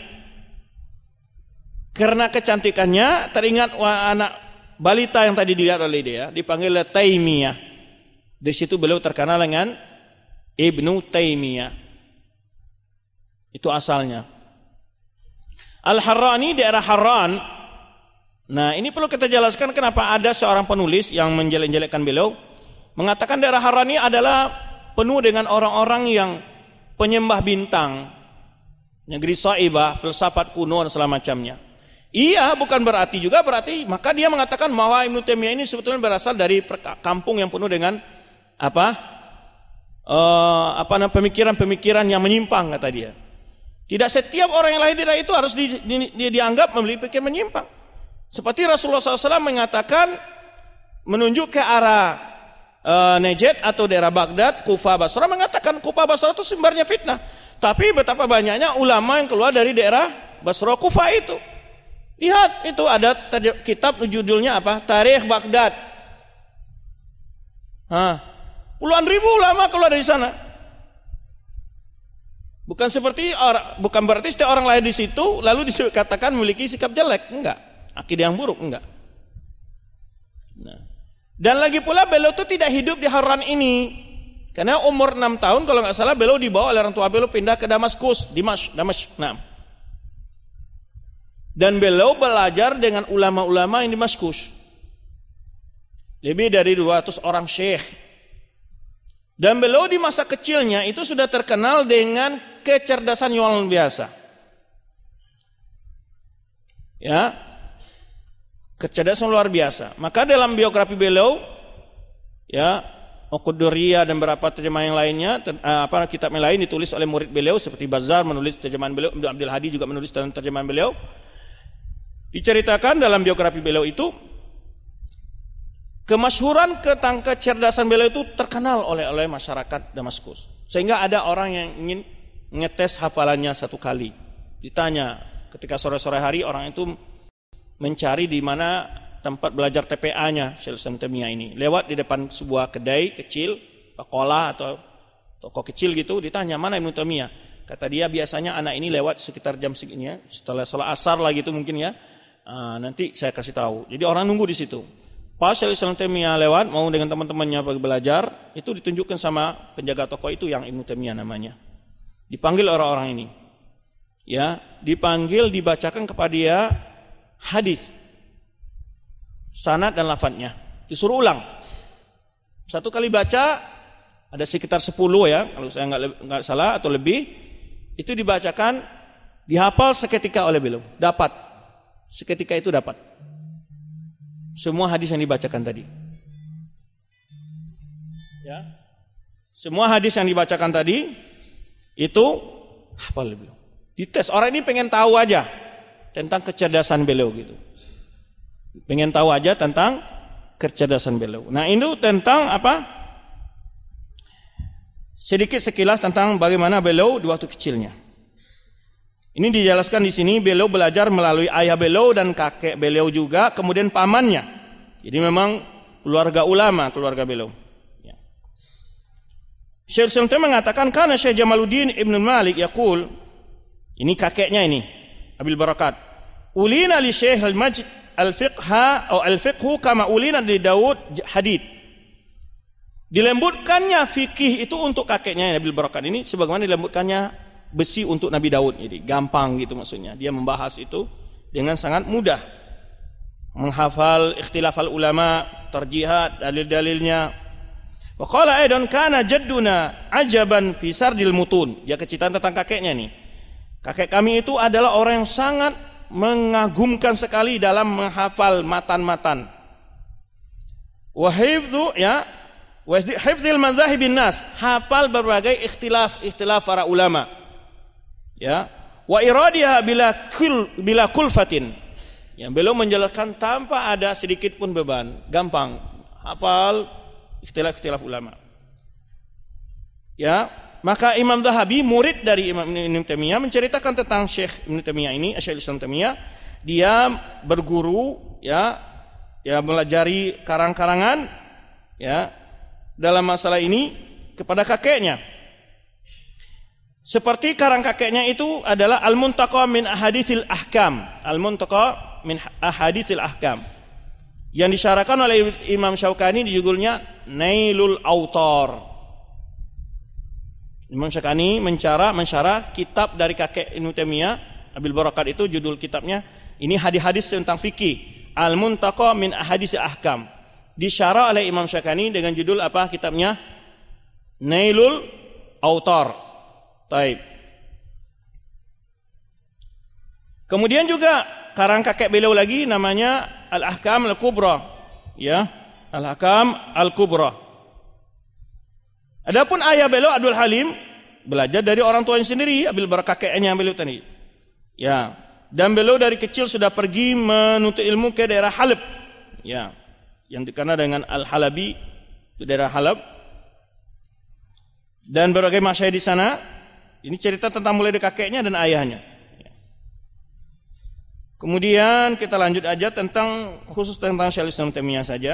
Karena kecantikannya teringat wah, anak balita yang tadi dilihat oleh dia, dipanggil Taimiyah. Di situ beliau terkenal dengan Ibnu Taimiyah. Itu asalnya. Al-Harrani daerah Harran. Nah, ini perlu kita jelaskan kenapa ada seorang penulis yang menjelek-jelekkan beliau mengatakan daerah Harran ini adalah penuh dengan orang-orang yang penyembah bintang, negeri Saibah, filsafat kuno dan segala macamnya. Iya, bukan berarti juga berarti maka dia mengatakan bahwa Ibnu Taimiyah ini sebetulnya berasal dari kampung yang penuh dengan apa? Uh, apa namanya pemikiran-pemikiran yang menyimpang kata dia. Tidak setiap orang yang lahir di daerah itu harus di, di, di, dianggap memiliki pikiran menyimpang. Seperti Rasulullah shallallahu alaihi wasallam mengatakan menunjuk ke arah uh, Najd atau daerah Baghdad, Kufah, Basrah, mengatakan Kufah, Basrah itu sumbernya fitnah. Tapi betapa banyaknya ulama yang keluar dari daerah Basra Kufah itu. Lihat, itu ada kitab judulnya apa? Tarikh Baghdad. Hah. Puluhan ribu ulama keluar dari sana. Bukan seperti orang, bukan berarti setiap orang lahir di situ lalu dikatakan memiliki sikap jelek, enggak. Akidah yang buruk, enggak. Nah. Dan lagi pula beliau itu tidak hidup di Harran ini. Karena umur enam tahun kalau nggak salah beliau dibawa oleh orang tua beliau pindah ke Damaskus, Dimash, Damaskus. Nah. Dan beliau belajar dengan ulama-ulama yang di Damaskus. Lebih dari dua ratus orang syekh. Dan beliau di masa kecilnya itu sudah terkenal dengan kecerdasan yang luar biasa. Ya. Kecerdasan luar biasa. Maka dalam biografi beliau ya, Al-Quduriyah dan beberapa terjemahan yang lainnya, apa kitab yang lain ditulis oleh murid beliau seperti Bazzar menulis terjemahan beliau, Abdul Hadi juga menulis dalam terjemahan beliau. Diceritakan dalam biografi beliau itu kemasyhuran tentang kecerdasan beliau itu terkenal oleh oleh masyarakat Damaskus. Sehingga ada orang yang ingin ngetes hafalannya satu kali. Ditanya ketika sore-sore hari orang itu mencari di mana tempat belajar T P A-nya Syekh Islam Taimiyah ini. Lewat di depan sebuah kedai kecil, sekolah atau toko kecil gitu, ditanya mana Ibnu Taimiyah. Kata dia biasanya anak ini lewat sekitar jam segini ya, setelah sholat asar lah gitu mungkin ya. Aa, nanti saya kasih tahu. Jadi orang nunggu di situ. Pas Syekh Islam Taimiyah lewat mau dengan teman-temannya pergi belajar, itu ditunjukkan sama penjaga toko itu yang Ibnu Taimiyah namanya. Dipanggil orang-orang ini. Ya, dipanggil dibacakan kepada dia hadis. Sanad dan lafadznya disuruh ulang. Satu kali baca ada sekitar sepuluh ya, kalau saya nggak nggak salah atau lebih, itu dibacakan, dihafal seketika oleh beliau. Dapat seketika itu dapat semua hadis yang dibacakan tadi. Ya, semua hadis yang dibacakan tadi itu hafal beliau. Dites, orang ini pengen tahu aja tentang kecerdasan beliau gitu. Pengen tahu aja tentang kecerdasan beliau. Nah, itu tentang apa? Sedikit sekilas tentang bagaimana beliau di waktu kecilnya. Ini dijelaskan di sini beliau belajar melalui ayah beliau dan kakek beliau juga, kemudian pamannya. Jadi memang keluarga ulama keluarga beliau. Ya. Syekh Islam mengatakan karena Syekh Jamaluddin Ibn Malik yaqul, ini kakeknya ini, Abil Barakat. Ulina li Syekh al-Majd al-fiqha atau al-fiqhu kama ulina di Daud hadid. Dilembutkannya fikih itu untuk kakeknya Nabil Barakat ini sebagaimana dilembutkannya besi untuk Nabi Daud. Jadi gampang gitu maksudnya. Dia membahas itu dengan sangat mudah. Menghafal ikhtilafal ulama, tarjihat, dalil-dalilnya. Wa qala aidan kana jadduna ajaban fi sardil mutun. Dia keceritaan tentang kakeknya nih. Kakek kami itu adalah orang yang sangat mengagumkan sekali dalam menghafal matan-matan. Wa hifdzu ya, wa hifdzil mazahibin nas, hafal berbagai ikhtilaf-ikhtilaf para ulama. Ya, wa iradiha bila kul bila kulfatin. Yang beliau menjelaskan tanpa ada sedikit pun beban, gampang hafal ikhtilaf-ikhtilaf ulama. Ya, maka Imam Zahabi, murid dari Imam Ibnu Taimiyah, menceritakan tentang Syekh Ibnu Taimiyah ini, Syekh Islam Taimiyah, dia berguru ya, ya melajari karang-karangan ya dalam masalah ini kepada kakeknya. Seperti karang kakeknya itu adalah Al-Muntaqa min Ahaditsil Ahkam, Al-Muntaqa min Ahaditsil Ahkam, yang disyarahkan oleh Imam Syaukani di judulnya Nailul Autar. Imam Syaukani mencara mensyarah kitab dari kakek Ibnu Taimiyah, Abil Barakat itu judul kitabnya ini hadis-hadis tentang fikih, Al-Muntaqa min Ahaditsil Ahkam. Disyarah oleh Imam Syaukani dengan judul apa kitabnya? Nailul Autar. Taib. Kemudian juga karang kakek beliau lagi namanya Al-Ahkam Al-Kubra. Ya, Al-Ahkam Al-Kubra. Adapun ayah beliau Abdul Halim belajar dari orang tuanya sendiri, Abil Barakat kakeknya beliau tadi. Ya, dan beliau dari kecil sudah pergi menuntut ilmu ke daerah Halab. Ya, yang dikenal dengan Al-Halabi, itu daerah Halab. Dan berbagai masyayikh di sana. Ini cerita tentang mulai dari kakeknya dan ayahnya. Kemudian kita lanjut aja tentang khusus tentang Syekhul Islam Taimiyah saja.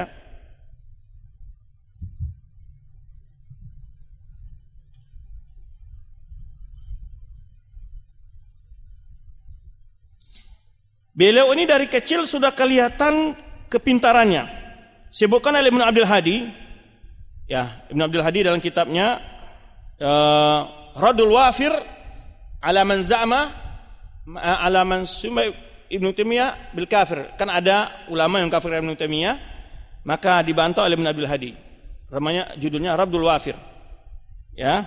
Beliau ini dari kecil sudah kelihatan kepintarannya. Sebutkan oleh Ibnu Abdul Hadi, ya, Ibnu Abdul Hadi dalam kitabnya uh, Radul Wafir ala man za'ama ala man summa Ibnu Taimiyah bil kafir. Kan ada ulama yang kafir Ibnu Taimiyah, maka dibantah oleh Ibnu Abdul Hadi. Namanya judulnya Radul Wafir. Ya.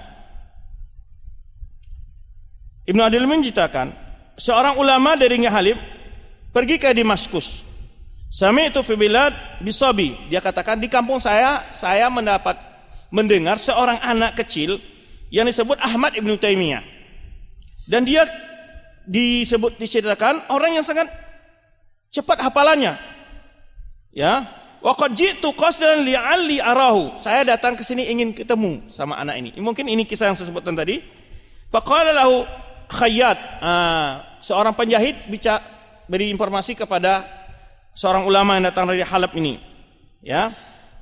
Ibnu Adil menceritakan, seorang ulama dari Ngahalib pergi ke Damaskus. Sami'tu fi bilad bisabi. Dia katakan, di kampung saya, saya mendapat mendengar seorang anak kecil yang disebut Ahmad Ibnu Taimiyah. Dan dia disebut diceritakan orang yang sangat cepat hafalannya. Ya, wa qad ji'tu qasdan li'alli arahu. Saya datang ke sini ingin ketemu sama anak ini. Mungkin ini kisah yang saya sebutkan tadi. Faqala lahu khayyat. Ah, seorang penjahit bicara beri informasi kepada seorang ulama yang datang dari Halab ini. Ya.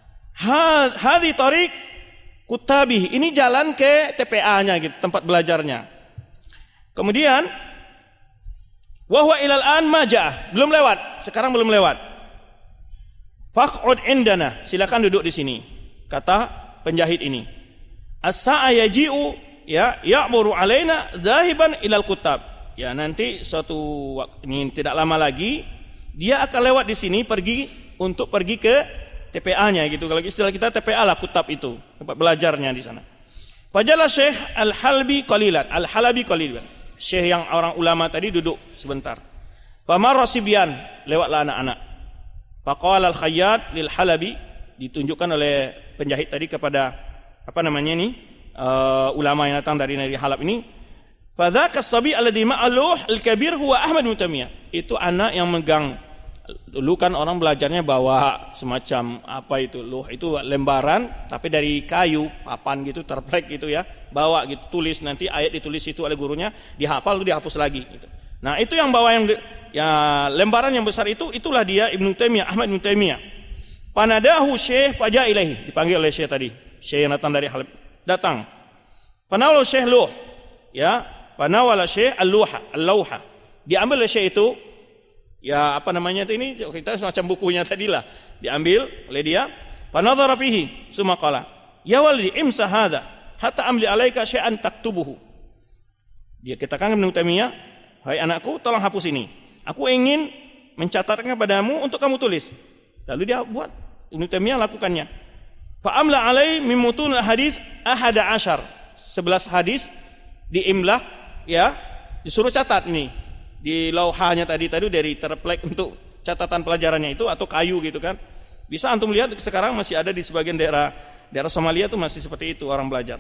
Hadhi tariq kutabih. Ini jalan ke T P A-nya gitu, tempat belajarnya. Kemudian wa huwa ilal an majah, belum lewat, sekarang belum lewat. Faq'ud indana, silakan duduk di sini. Kata penjahit ini. As-sa'a yaji'u ya ya'muru alaina zahiban ilal kutab. Ya, nanti suatu waktu ini tidak lama lagi dia akan lewat di sini pergi untuk pergi ke T P A-nya gitu. Kalau istilah kita T P A lah kutab itu, tempat belajarnya di sana. Fajala Syekh Al-Halbi qalilan, Al-Halabi qalilan. Syekh yang orang ulama tadi duduk sebentar. Famarra sibyan, lewatlah anak-anak. Faqala al-Khayyat lil Halabi, ditunjukkan oleh penjahit tadi kepada apa namanya ini uh, ulama yang datang dari dari Halab ini. Fadzaka as-sabi alladhi ma'aluh al-kabir huwa Ahmad bin Taimiyah. Itu anak yang megang. Dulu kan orang belajarnya bawa semacam apa itu luh, itu lembaran tapi dari kayu, papan gitu, terplek gitu ya. Bawa gitu, tulis, nanti ayat ditulis itu oleh gurunya, dihafal itu dihapus lagi gitu. Nah, itu yang bawa yang ya lembaran yang besar itu, itulah dia Ibnu Taimiyah, Ahmad bin Taimiyah. Panadahu Syekh faja ilaihi, dipanggil oleh Syekh tadi. Syekh yang datang dari Halab datang. Panawala Syekh luh, ya. Panawala Syekh al-luha, al-lauha. Diambil oleh Syekh itu, ya apa namanya itu ini, kita semacam bukunya tadilah. Diambil oleh dia. Panadhara fihi, summa qala, ya walidi imsa hadha hatta amli alaika syai'an taktubuhu. Dia katakan Ibnu Taimiyah, hai anakku, tolong hapus ini. Aku ingin mencatatkan padamu untuk kamu tulis. Lalu dia buat, Ibnu Taimiyah lakukannya. Fa amla alai min mutun hadis ahada ashar. sebelas hadis diimlah, ya, disuruh catat ini di lauhanya tadi tadi dari terplek untuk catatan pelajarannya itu atau kayu gitu kan. Bisa antum lihat sekarang masih ada di sebagian daerah daerah Somalia tuh masih seperti itu orang belajar.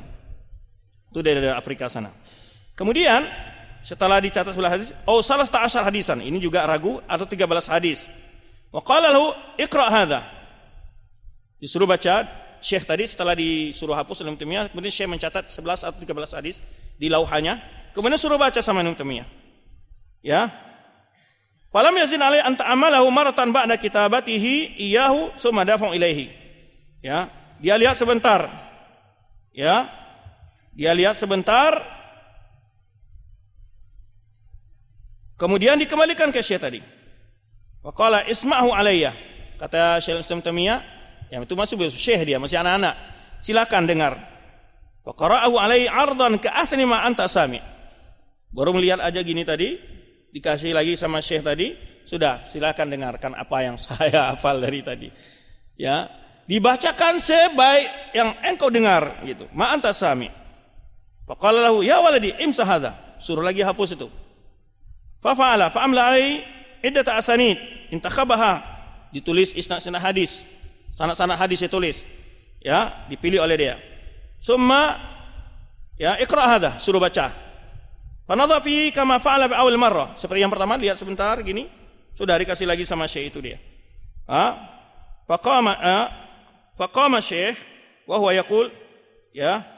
Itu dari daerah Afrika sana. Kemudian setelah dicatat sebelah hadis, oh salah ta'ashar hadisan, ini juga ragu atau tiga belas hadis. Wa qala lahu iqra hadha. Disuruh baca, Syekh tadi setelah disuruh hapus oleh Ibnu Taimiyah, kemudian Syekh mencatat sebelas atau tiga belas hadis di lauhanya, kemudian suruh baca sama Ibnu Taimiyah. Ya. Falam yazin alai anta amalahu maratan ba'da kitabatihi iyahu summa dafa'u ilaihi. Ya, dia lihat sebentar. Ya. Dia lihat sebentar. Kemudian dikembalikan ke Syekh tadi. Wa qala isma'hu alayya. Kata Syekh Islam Taimiyah, yang itu masih Syekh dia, masih anak-anak. Silakan dengar. Wa qara'ahu alaihi 'ardan ka ahsani ma anta sami'. Baru melihat aja gini tadi, dikasih lagi sama Syekh tadi, sudah silakan dengarkan apa yang saya hafal dari tadi. Ya, dibacakan sebaik yang engkau dengar gitu. Ma anta sami'. Faqala lahu ya waladi imsa hadha. Suruh lagi hapus itu. Fa fa'ala fa amla alai iddata asanid intakhabaha. Ditulis isnad-isnad hadis. Sanad-sanad hadis ditulis. Ya, dipilih oleh dia. Summa ya iqra hadha, suruh baca. Fanadha fi kama fa'ala bi awal marrah. Seperti yang pertama, lihat sebentar gini, sudah dikasih lagi sama Syekh itu dia. Ha? Faqama faqama Syekh wa huwa yaqul ya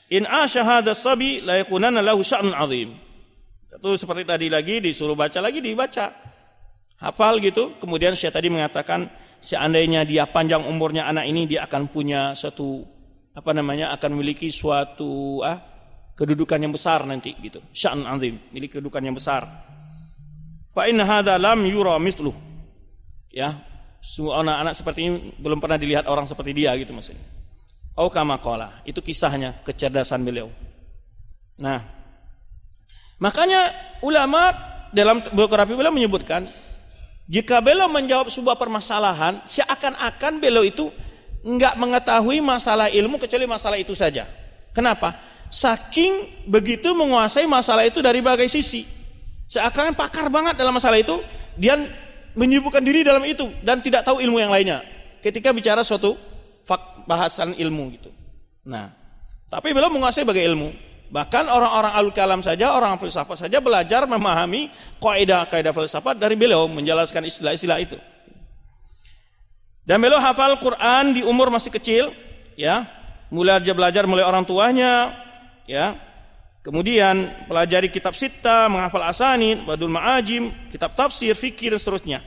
In asha hadha sabi la yakunanna lahu sya'nun 'azim. Itu seperti tadi lagi disuruh baca lagi dibaca. Hafal gitu. Kemudian Syekh tadi mengatakan seandainya dia panjang umurnya anak ini dia akan punya suatu apa namanya akan memiliki suatu ah, kedudukan yang besar nanti gitu. Sya'nun 'azim, memiliki kedudukan yang besar. Fa inna hadza lam yura mithluh. Ya, semua anak-anak seperti ini belum pernah dilihat orang seperti dia gitu maksudnya. Au kama qala, itu kisahnya kecerdasan beliau. Nah, makanya ulama dalam biografi beliau menyebutkan jika beliau menjawab sebuah permasalahan, seakan-akan beliau itu enggak mengetahui masalah ilmu kecuali masalah itu saja. Kenapa? Saking begitu menguasai masalah itu dari berbagai sisi. Seakan-akan pakar banget dalam masalah itu, dia menyibukkan diri dalam itu dan tidak tahu ilmu yang lainnya ketika bicara suatu bahasan ilmu gitu. Nah, tapi beliau menguasai berbagai ilmu. Bahkan orang-orang alul kalam saja, orang filsafat saja belajar memahami kaidah-kaidah filsafat dari beliau menjelaskan istilah-istilah itu. Dan beliau hafal Quran di umur masih kecil, ya. Mulai belajar mulai orang tuanya, ya. Kemudian pelajari kitab Sittah, menghafal asanid, badul ma'ajim, kitab tafsir, fikir dan seterusnya.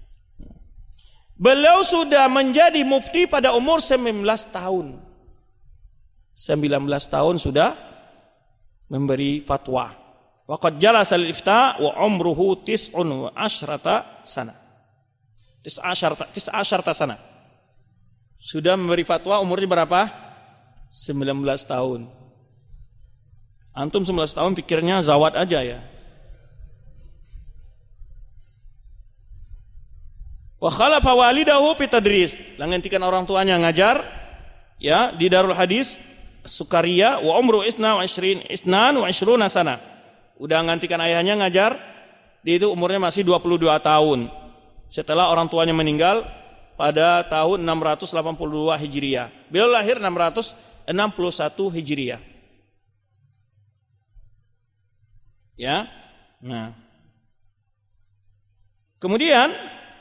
Beliau sudah menjadi mufti pada umur sembilan belas tahun. sembilan belas tahun sudah memberi fatwa. Waqad jalasa al-ifta wa umruhu tis'un wa asyrata sana. Tis'asyarta tis'asyarta sana. Sudah memberi fatwa umurnya berapa? sembilan belas tahun. Antum sembilan belas tahun pikirnya zawad aja ya. Wa khalafa walidahu fi tadris, langantikan orang tuanya ngajar ya di Darul Hadis Sukaria wa umru isna wa ishrin isnan wa ishruna sana. Udah ngantikan ayahnya ngajar, dia itu umurnya masih dua puluh dua tahun. Setelah orang tuanya meninggal pada tahun enam ratus delapan puluh dua Hijriah. Beliau lahir enam ratus enam puluh satu Hijriah. Ya. Nah. Kemudian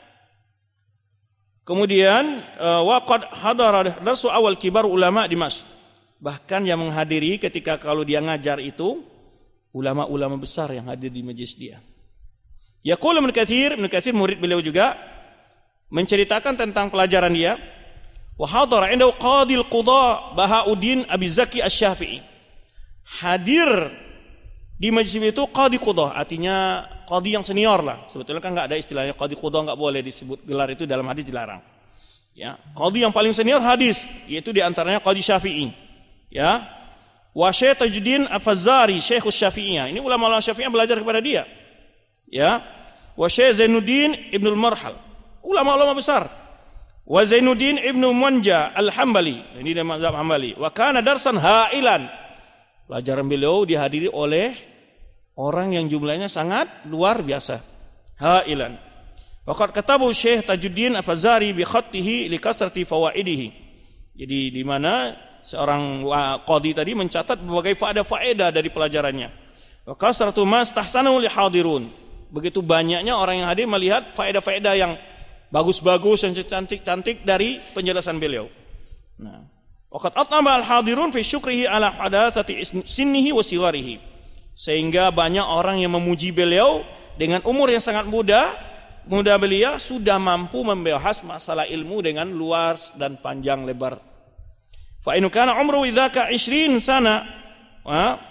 Kemudian waqad hadara darsu awal kibar ulama di Mas. Bahkan yang menghadiri ketika kalau dia ngajar itu ulama-ulama besar yang hadir di majelis dia. Yaqul Ibnu Katsir, Ibnu Katsir murid beliau juga menceritakan tentang pelajaran dia. Wa hadara indahu qadil qudha Bahauddin Abi Zaki Asy-Syafi'i. Hadir di majelis itu qadi qudha, artinya qadi yang senior lah. Sebetulnya kan enggak ada istilahnya qadi qudha, enggak boleh disebut gelar itu dalam hadis dilarang. Ya, qadi yang paling senior hadis, yaitu di antaranya qadi Syafi'i. Ya. Wa Syekh Tajuddin Al-Fazari, Syekhus Syafi'iyah. Ini ulama-ulama Syafi'iyah belajar kepada dia. Ya. Wa Syekh Zainuddin Ibnul Marhal. Ulama-ulama besar. Wa Zainuddin Ibnu Munja Al-Hambali. Ini dari mazhab Hambali. Wa kana darsan hailan. Pelajaran beliau dihadiri oleh orang yang jumlahnya sangat luar biasa. Hailan. Waqad katabu Syekh Tajuddin Al-Fazari bi khattihi li kasrati fawaidihi. Jadi di mana seorang qadi tadi mencatat berbagai faedah-faedah dari pelajarannya. Wa kasratu ma stahsanu li hadirun. Begitu banyaknya orang yang hadir melihat faedah-faedah yang bagus-bagus dan cantik-cantik dari penjelasan beliau. Nah, waqad atnaba al-hadirun fi syukrihi ala hadatsati sinnihi wa sigharihi. Sehingga banyak orang yang memuji beliau dengan umur yang sangat muda, muda beliau sudah mampu membahas masalah ilmu dengan luas dan panjang lebar. Fa in kana umru idzaka ishrin sana wa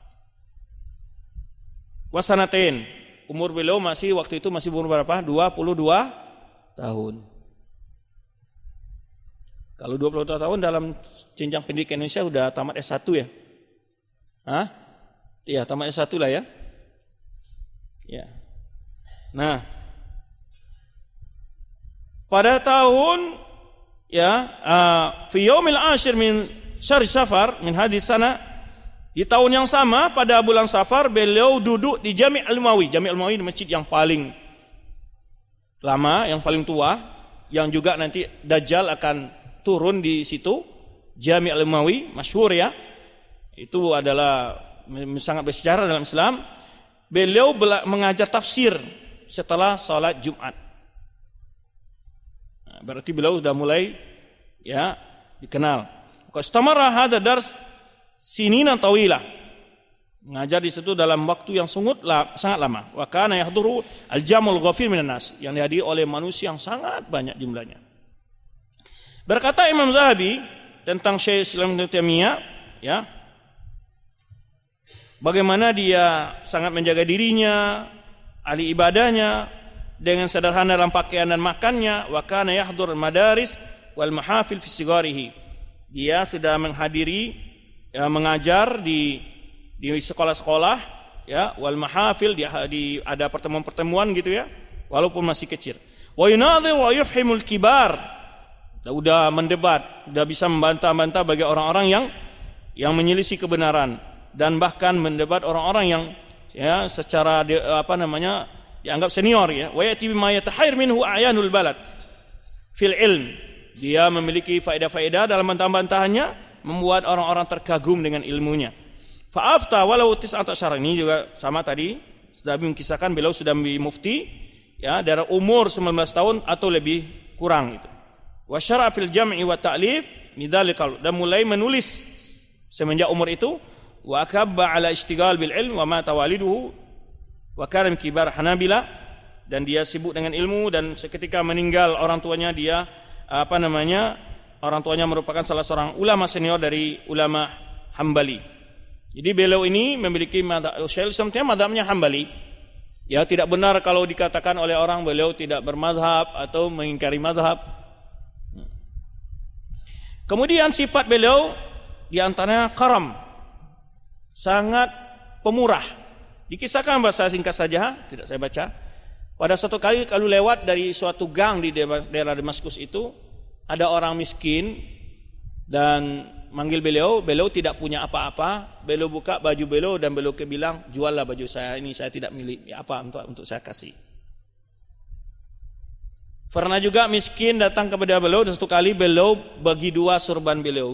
wasanatain. Umur beliau masih waktu itu masih umur berapa? dua puluh dua tahun. Kalau dua puluh dua tahun dalam jenjang pendidikan Indonesia sudah tamat S satu ya? Hah? Iya, tamat S satu lah ya. Ya. Nah, pada tahun ya, uh, fi yaumil ashir min syahr Safar min hadis sana, di tahun yang sama pada bulan Safar beliau duduk di Jami' Al-Umawi. Jami' Al-Umawi masjid yang paling lama, yang paling tua, yang juga nanti Dajjal akan turun di situ. Jami' Al-Umawi masyhur ya. Itu adalah sangat bersejarah dalam Islam. Beliau mengajar tafsir setelah salat Jumat. Nah, berarti beliau sudah mulai ya dikenal. Qastamara hadha dars sinina tawilah. Mengajar di situ dalam waktu yang sangat lama. Wa kana yahduru al-jamul ghafir minan nas, yang dihadiri oleh manusia yang sangat banyak jumlahnya. Berkata Imam Zahabi tentang Syekh Islam Ibnu Taimiyah, ya, bagaimana dia sangat menjaga dirinya, ahli ibadahnya, dengan sederhana dalam pakaian dan makannya. Wa kana yahdur al-madaris wal mahafil fi sigarihi. Dia sudah menghadiri, ya, mengajar di di sekolah-sekolah, ya, wal mahafil, di, di ada pertemuan-pertemuan gitu, ya, walaupun masih kecil. Wa yunadhir wa yufhimul kibar. Udah mendebat, udah bisa membantah-bantah bagi orang-orang yang yang menyelisih kebenaran, dan bahkan mendebat orang-orang yang, ya, secara di, apa namanya dianggap senior, ya. Wa yati bima yatahir minhu ayanul balad fil ilm. Dia memiliki faedah-faedah dalam bantah-bantahannya, membuat orang-orang terkagum dengan ilmunya. Fa'afta walau tis'ata asyara, ini juga sama tadi, sudah mengkisahkan beliau sudah menjadi mufti, ya, dari umur sembilan belas tahun atau lebih kurang itu. Wa syara' fil jam'i wa ta'lif midzalikal, dan mulai menulis semenjak umur itu. Wa akabba ala ishtighal bil ilm wa ma tawaliduhu wa kana kibar Hanabila, dan dia sibuk dengan ilmu, dan seketika meninggal orang tuanya, dia apa namanya orang tuanya merupakan salah seorang ulama senior dari ulama Hambali. Jadi beliau ini memiliki madhab, Syekh Islam madhabnya Hambali. Ya, tidak benar kalau dikatakan oleh orang beliau tidak bermazhab atau mengingkari mazhab. Kemudian sifat beliau di antaranya karam, sangat pemurah. Dikisahkan bahasa singkat saja, tidak saya baca. Pada suatu kali kalau lewat dari suatu gang di daerah Damaskus itu, ada orang miskin dan manggil beliau, beliau tidak punya apa-apa, beliau buka baju beliau dan beliau bilang, juallah baju saya ini, saya tidak milik, ya, apa untuk untuk saya kasih. Pernah juga miskin datang kepada beliau, dan satu kali beliau bagi dua surban beliau.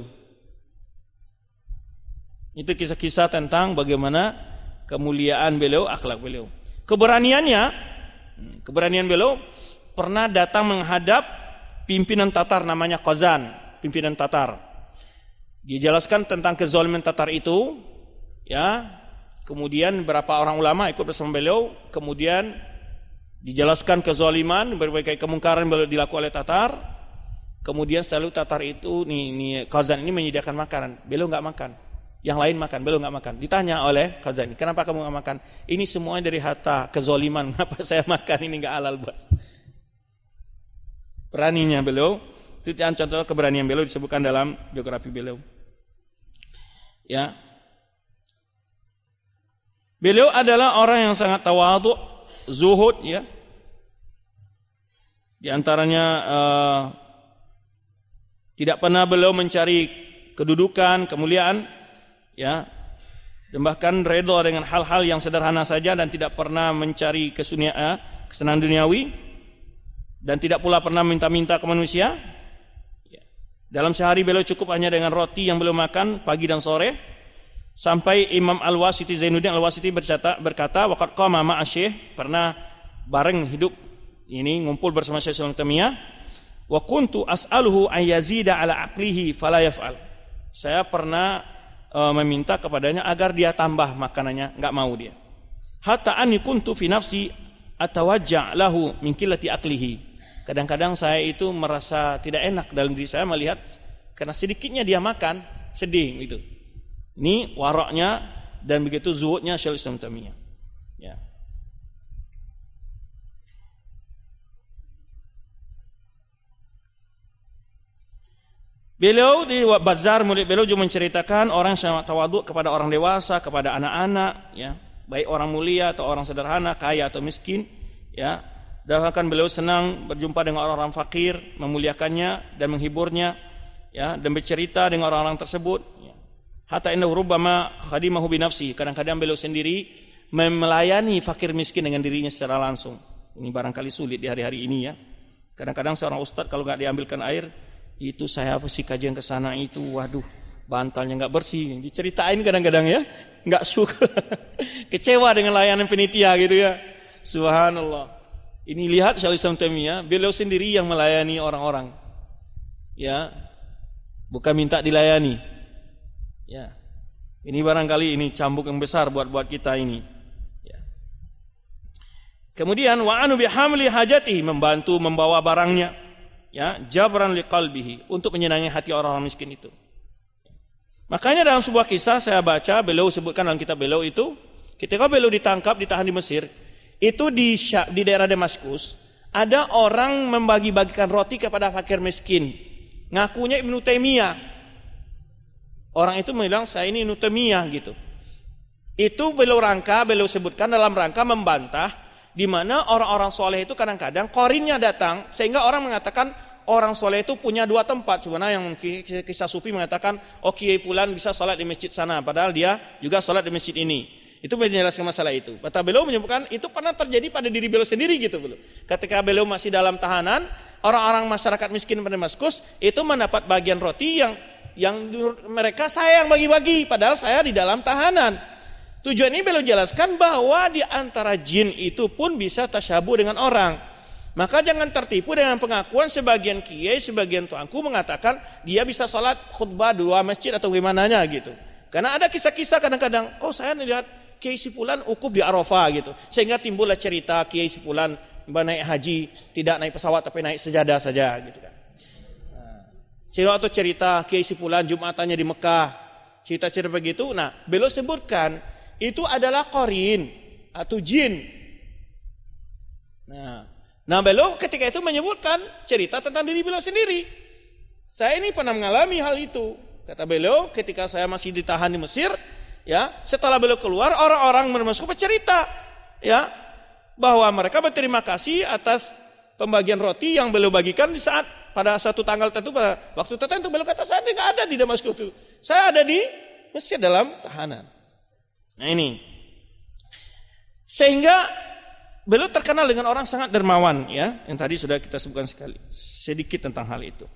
Itu kisah-kisah tentang bagaimana kemuliaan beliau, akhlak beliau. Keberaniannya, keberanian beliau pernah datang menghadap pimpinan Tatar namanya Qazan, pimpinan Tatar. Dijelaskan tentang kezaliman Tatar itu, ya. Kemudian beberapa orang ulama ikut bersama beliau, kemudian dijelaskan kezaliman, berbagai kemungkaran beliau dilakukan oleh Tatar. Kemudian selalu Tatar itu, nih, nih Qazan ini menyediakan makanan, beliau enggak makan. Yang lain makan, beliau enggak makan. Ditanya oleh Qazan, kenapa kamu enggak makan? Ini semuanya dari harta kezaliman, kenapa saya makan, ini enggak halal, Bos. Beraninya beliau, itu contoh keberanian beliau disebutkan dalam biografi beliau. Ya, beliau adalah orang yang sangat tawadhu, zuhud, ya. Di antaranya uh, tidak pernah beliau mencari kedudukan, kemuliaan, ya, dan bahkan redha dengan hal-hal yang sederhana saja, dan tidak pernah mencari kesunia, kesenangan duniawi, dan tidak pula pernah minta-minta ke manusia. Dalam sehari beliau cukup hanya dengan roti yang beliau makan pagi dan sore. Sampai Imam Al-Wasiti, Zainuddin Al-Wasiti berkata, berkata waqad qama ma'a Syekh, pernah bareng hidup ini ngumpul bersama Syekh Islam Taimiyah. Wa kuntu as'aluhu an yazida ala aqlihi fala yaf'al. Saya pernah uh, meminta kepadanya agar dia tambah makanannya, enggak mau dia. Hatta anni kuntu fi nafsi atawajja' lahu min qillati aqlihi. Kadang-kadang saya itu merasa tidak enak dalam diri saya melihat karena sedikitnya dia makan, sedih gitu. Ini waraknya dan begitu zuhudnya Syekh Islam Taimiyah. Ya. Beliau di bazar murid beliau juga menceritakan orang yang sangat tawadhu kepada orang dewasa, kepada anak-anak, ya, baik orang mulia atau orang sederhana, kaya atau miskin, ya. Dan bahkan beliau senang berjumpa dengan orang-orang fakir, memuliakannya dan menghiburnya, ya, dan bercerita dengan orang-orang tersebut. Ya. Hatta innahu rubbama khadimahu bi nafsi. Kadang-kadang beliau sendiri melayani fakir miskin dengan dirinya secara langsung. Ini barangkali sulit di hari-hari ini, ya. Kadang-kadang seorang ustaz kalau enggak diambilkan air, itu saya sih kajian ke sana itu, waduh, bantalnya enggak bersih. Diceritain kadang-kadang, ya, enggak suka. Kecewa dengan layanan penitia gitu, ya. Subhanallah. Ini lihat Syekh Islam Taimiyah, beliau sendiri yang melayani orang-orang. Ya. Bukan minta dilayani. Ya. Ini barangkali ini cambuk yang besar buat buat kita ini. Ya. Kemudian wa anu bihamli hajati, membantu membawa barangnya, ya, jabran liqalbihi, untuk menyenangi hati orang-orang miskin itu. Makanya dalam sebuah kisah saya baca, beliau sebutkan dalam kitab beliau itu, ketika beliau ditangkap, ditahan di Mesir, itu di di daerah Damaskus, ada orang membagi-bagikan roti kepada fakir miskin. Ngakunya Ibnu Taimiyah. Orang itu bilang, saya ini Ibnu Taimiyah gitu. Itu beliau rangka, beliau sebutkan dalam rangka membantah, di mana orang-orang soleh itu kadang-kadang korinnya datang, sehingga orang mengatakan orang soleh itu punya dua tempat. Sebenarnya yang kisah sufi mengatakan, oh Kiai Fulan bisa sholat di masjid sana, padahal dia juga sholat di masjid ini. Itu menjelaskan masalah itu. Kata beliau menyebutkan itu pernah terjadi pada diri beliau sendiri gitu beliau. Ketika beliau masih dalam tahanan, orang-orang masyarakat miskin pada Damaskus itu mendapat bagian roti yang yang mereka sayang bagi-bagi, padahal saya di dalam tahanan. Tujuan ini beliau jelaskan bahwa di antara jin itu pun bisa tasyabuh dengan orang. Maka jangan tertipu dengan pengakuan sebagian kiai, sebagian tuanku mengatakan dia bisa sholat khutbah dua masjid atau gimananya gitu. Karena ada kisah-kisah kadang-kadang, oh saya melihat Kiai si Fulan ukuf di Arafah gitu. Sehingga timbullah cerita Kiai si Fulan naik haji, tidak naik pesawat tapi naik sejadah saja gitu kan. Sehingga atau cerita Kiai si Fulan Jumatannya di Mekah, cerita-cerita begitu. Nah, beliau sebutkan itu adalah qarin atau jin. Nah, nah beliau ketika itu menyebutkan cerita tentang diri beliau sendiri. Saya ini pernah mengalami hal itu. Kata beliau ketika saya masih ditahan di Mesir, ya, setelah beliau keluar, orang-orang bermasuk bercerita, ya, bahwa mereka berterima kasih atas pembagian roti yang beliau bagikan di saat pada satu tanggal tertentu, pada waktu tertentu. Beliau kata saya tidak ada di Damaskus itu, saya ada di Mesir dalam tahanan. Nah ini, sehingga beliau terkenal dengan orang sangat dermawan, ya, yang tadi sudah kita sebutkan sekali sedikit tentang hal itu.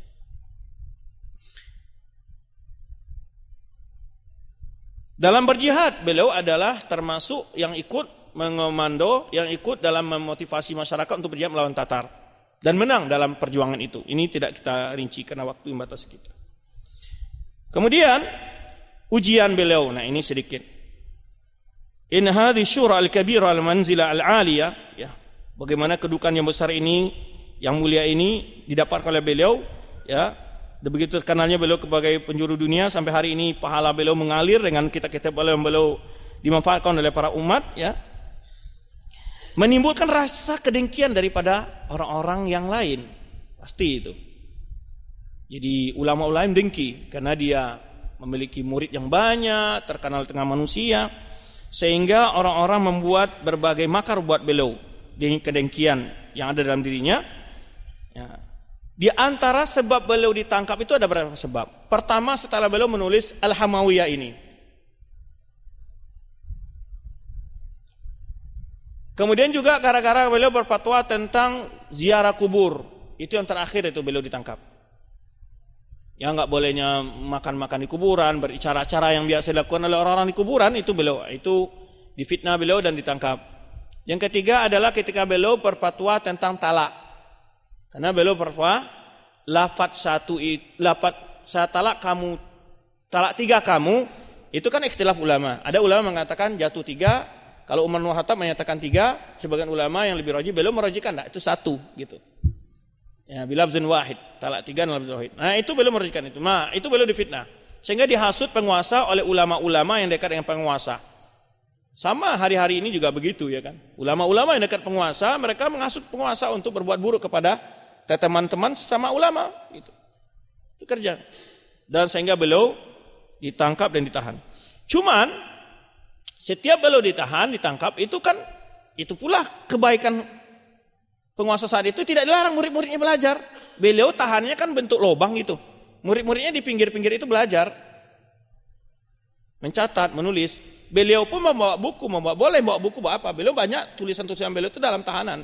Dalam berjihad, beliau adalah termasuk yang ikut mengomando, yang ikut dalam memotivasi masyarakat untuk berjihad melawan Tatar. Dan menang dalam perjuangan itu. Ini tidak kita rinci karena waktu yang batas kita. Kemudian, ujian beliau. Nah ini sedikit. In hadhi syura al-kabira al-manzila al-aliyah. Ya, bagaimana kedudukan yang besar ini, yang mulia ini, didapatkan oleh beliau. Ya. Dan begitu terkenalnya beliau sebagai penjuru dunia, sampai hari ini pahala beliau mengalir dengan kitab-kitab beliau yang beliau dimanfaatkan oleh para umat, ya. Menimbulkan rasa kedengkian daripada orang-orang yang lain. Pasti itu. Jadi ulama-ulama dengki karena dia memiliki murid yang banyak, terkenal di tengah manusia, sehingga orang-orang membuat berbagai makar buat beliau dengan kedengkian yang ada dalam dirinya. Ya. Di antara sebab beliau ditangkap itu ada beberapa sebab. Pertama, setelah beliau menulis Al-Hamawiyah ini. Kemudian juga gara-gara beliau berfatwa tentang ziarah kubur. Itu yang terakhir itu beliau ditangkap. Yang enggak bolehnya makan-makan di kuburan, bericara-cara yang biasa dilakukan oleh orang-orang di kuburan, itu beliau itu difitnah beliau dan ditangkap. Yang ketiga adalah ketika beliau berfatwa tentang talak. Karena beliau berfatwa lafaz satu lafaz saya talak kamu, talak tiga kamu, itu kan ikhtilaf ulama. Ada ulama mengatakan jatuh tiga, kalau Umar bin Khattab menyatakan tiga, sebagian ulama yang lebih rajih beliau merajihkan enggak, itu satu gitu. Ya, bilafzin wahid, talak tiga dalam lafaz wahid. Nah, itu beliau merajihkan itu. Nah, itu beliau difitnah. Sehingga dihasut penguasa oleh ulama-ulama yang dekat dengan penguasa. Sama hari-hari ini juga begitu ya kan. Ulama-ulama yang dekat penguasa, mereka menghasut penguasa untuk berbuat buruk kepada teman-teman sesama ulama gitu. Itu kerja. Dan sehingga beliau ditangkap dan ditahan. Cuman setiap beliau ditahan, ditangkap, itu kan itu pula kebaikan penguasa saat itu, tidak dilarang murid-muridnya belajar. Beliau tahannya kan bentuk lobang gitu. Murid-muridnya di pinggir-pinggir itu belajar. Mencatat, menulis. Beliau pun membawa buku, membawa boleh bawa buku, bawa apa? Beliau banyak tulisan-tulisan beliau itu dalam tahanan.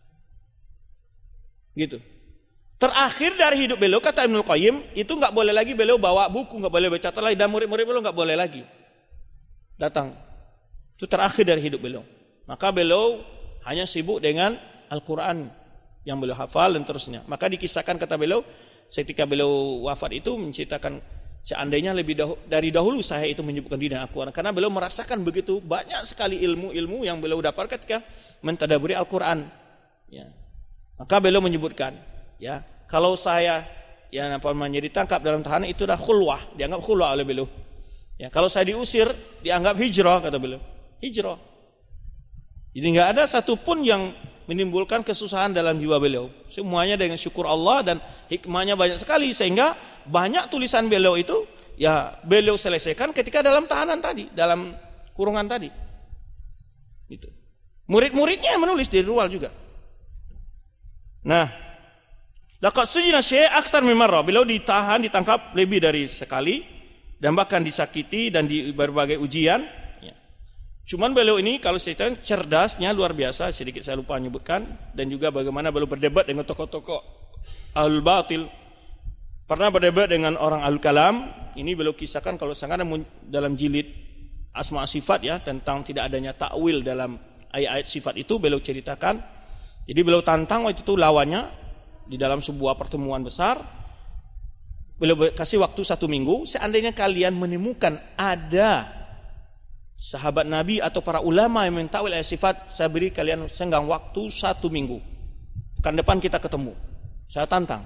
Gitu. Terakhir dari hidup beliau, kata Ibnul Qayyim, itu enggak boleh lagi beliau bawa buku, enggak boleh baca lagi, dan murid-murid beliau enggak boleh lagi datang. Itu terakhir dari hidup beliau. Maka beliau hanya sibuk dengan Al-Quran yang beliau hafal dan terusnya. Maka dikisahkan kata beliau, ketika beliau wafat itu menceritakan Seandainya lebih dahulu, dari dahulu saya itu menyebutkan diri dan Al-Quran. Karena beliau merasakan begitu banyak sekali ilmu-ilmu yang beliau dapat ketika mentadaburi Al-Quran. Ya. Maka beliau menyebutkan, ya, kalau saya yang apa namanya ditangkap dalam tahanan itu dah khulwah, dianggap khulwah oleh beliau. Ya, kalau saya diusir dianggap hijrah, kata beliau. Hijrah. Jadi enggak ada satupun yang menimbulkan kesusahan dalam jiwa beliau. Semuanya dengan syukur Allah dan hikmahnya banyak sekali sehingga banyak tulisan beliau itu ya beliau selesaikan ketika dalam tahanan tadi, dalam kurungan tadi. Itu. Murid-muridnya yang menulis di luar juga. Nah, laqad sujina syai' aktsar min marrah. Beliau ditahan, ditangkap lebih dari sekali dan bahkan disakiti dan di berbagai ujian. Cuman beliau ini kalau saya tahu cerdasnya luar biasa, sedikit saya lupa menyebutkan, dan juga bagaimana beliau berdebat dengan tokoh-tokoh ahlul batil. Pernah berdebat dengan orang ahlul kalam, ini beliau kisahkan kalau sangat dalam jilid asma sifat ya, tentang tidak adanya takwil dalam ayat-ayat sifat itu beliau ceritakan. Jadi beliau tantang waktu itu lawannya di dalam sebuah pertemuan besar. Beliau kasih waktu satu minggu, seandainya kalian menemukan ada sahabat Nabi atau para ulama yang mentakwil ayat sifat, saya beri kalian senggang waktu satu minggu. Pekan depan kita ketemu. Saya tantang.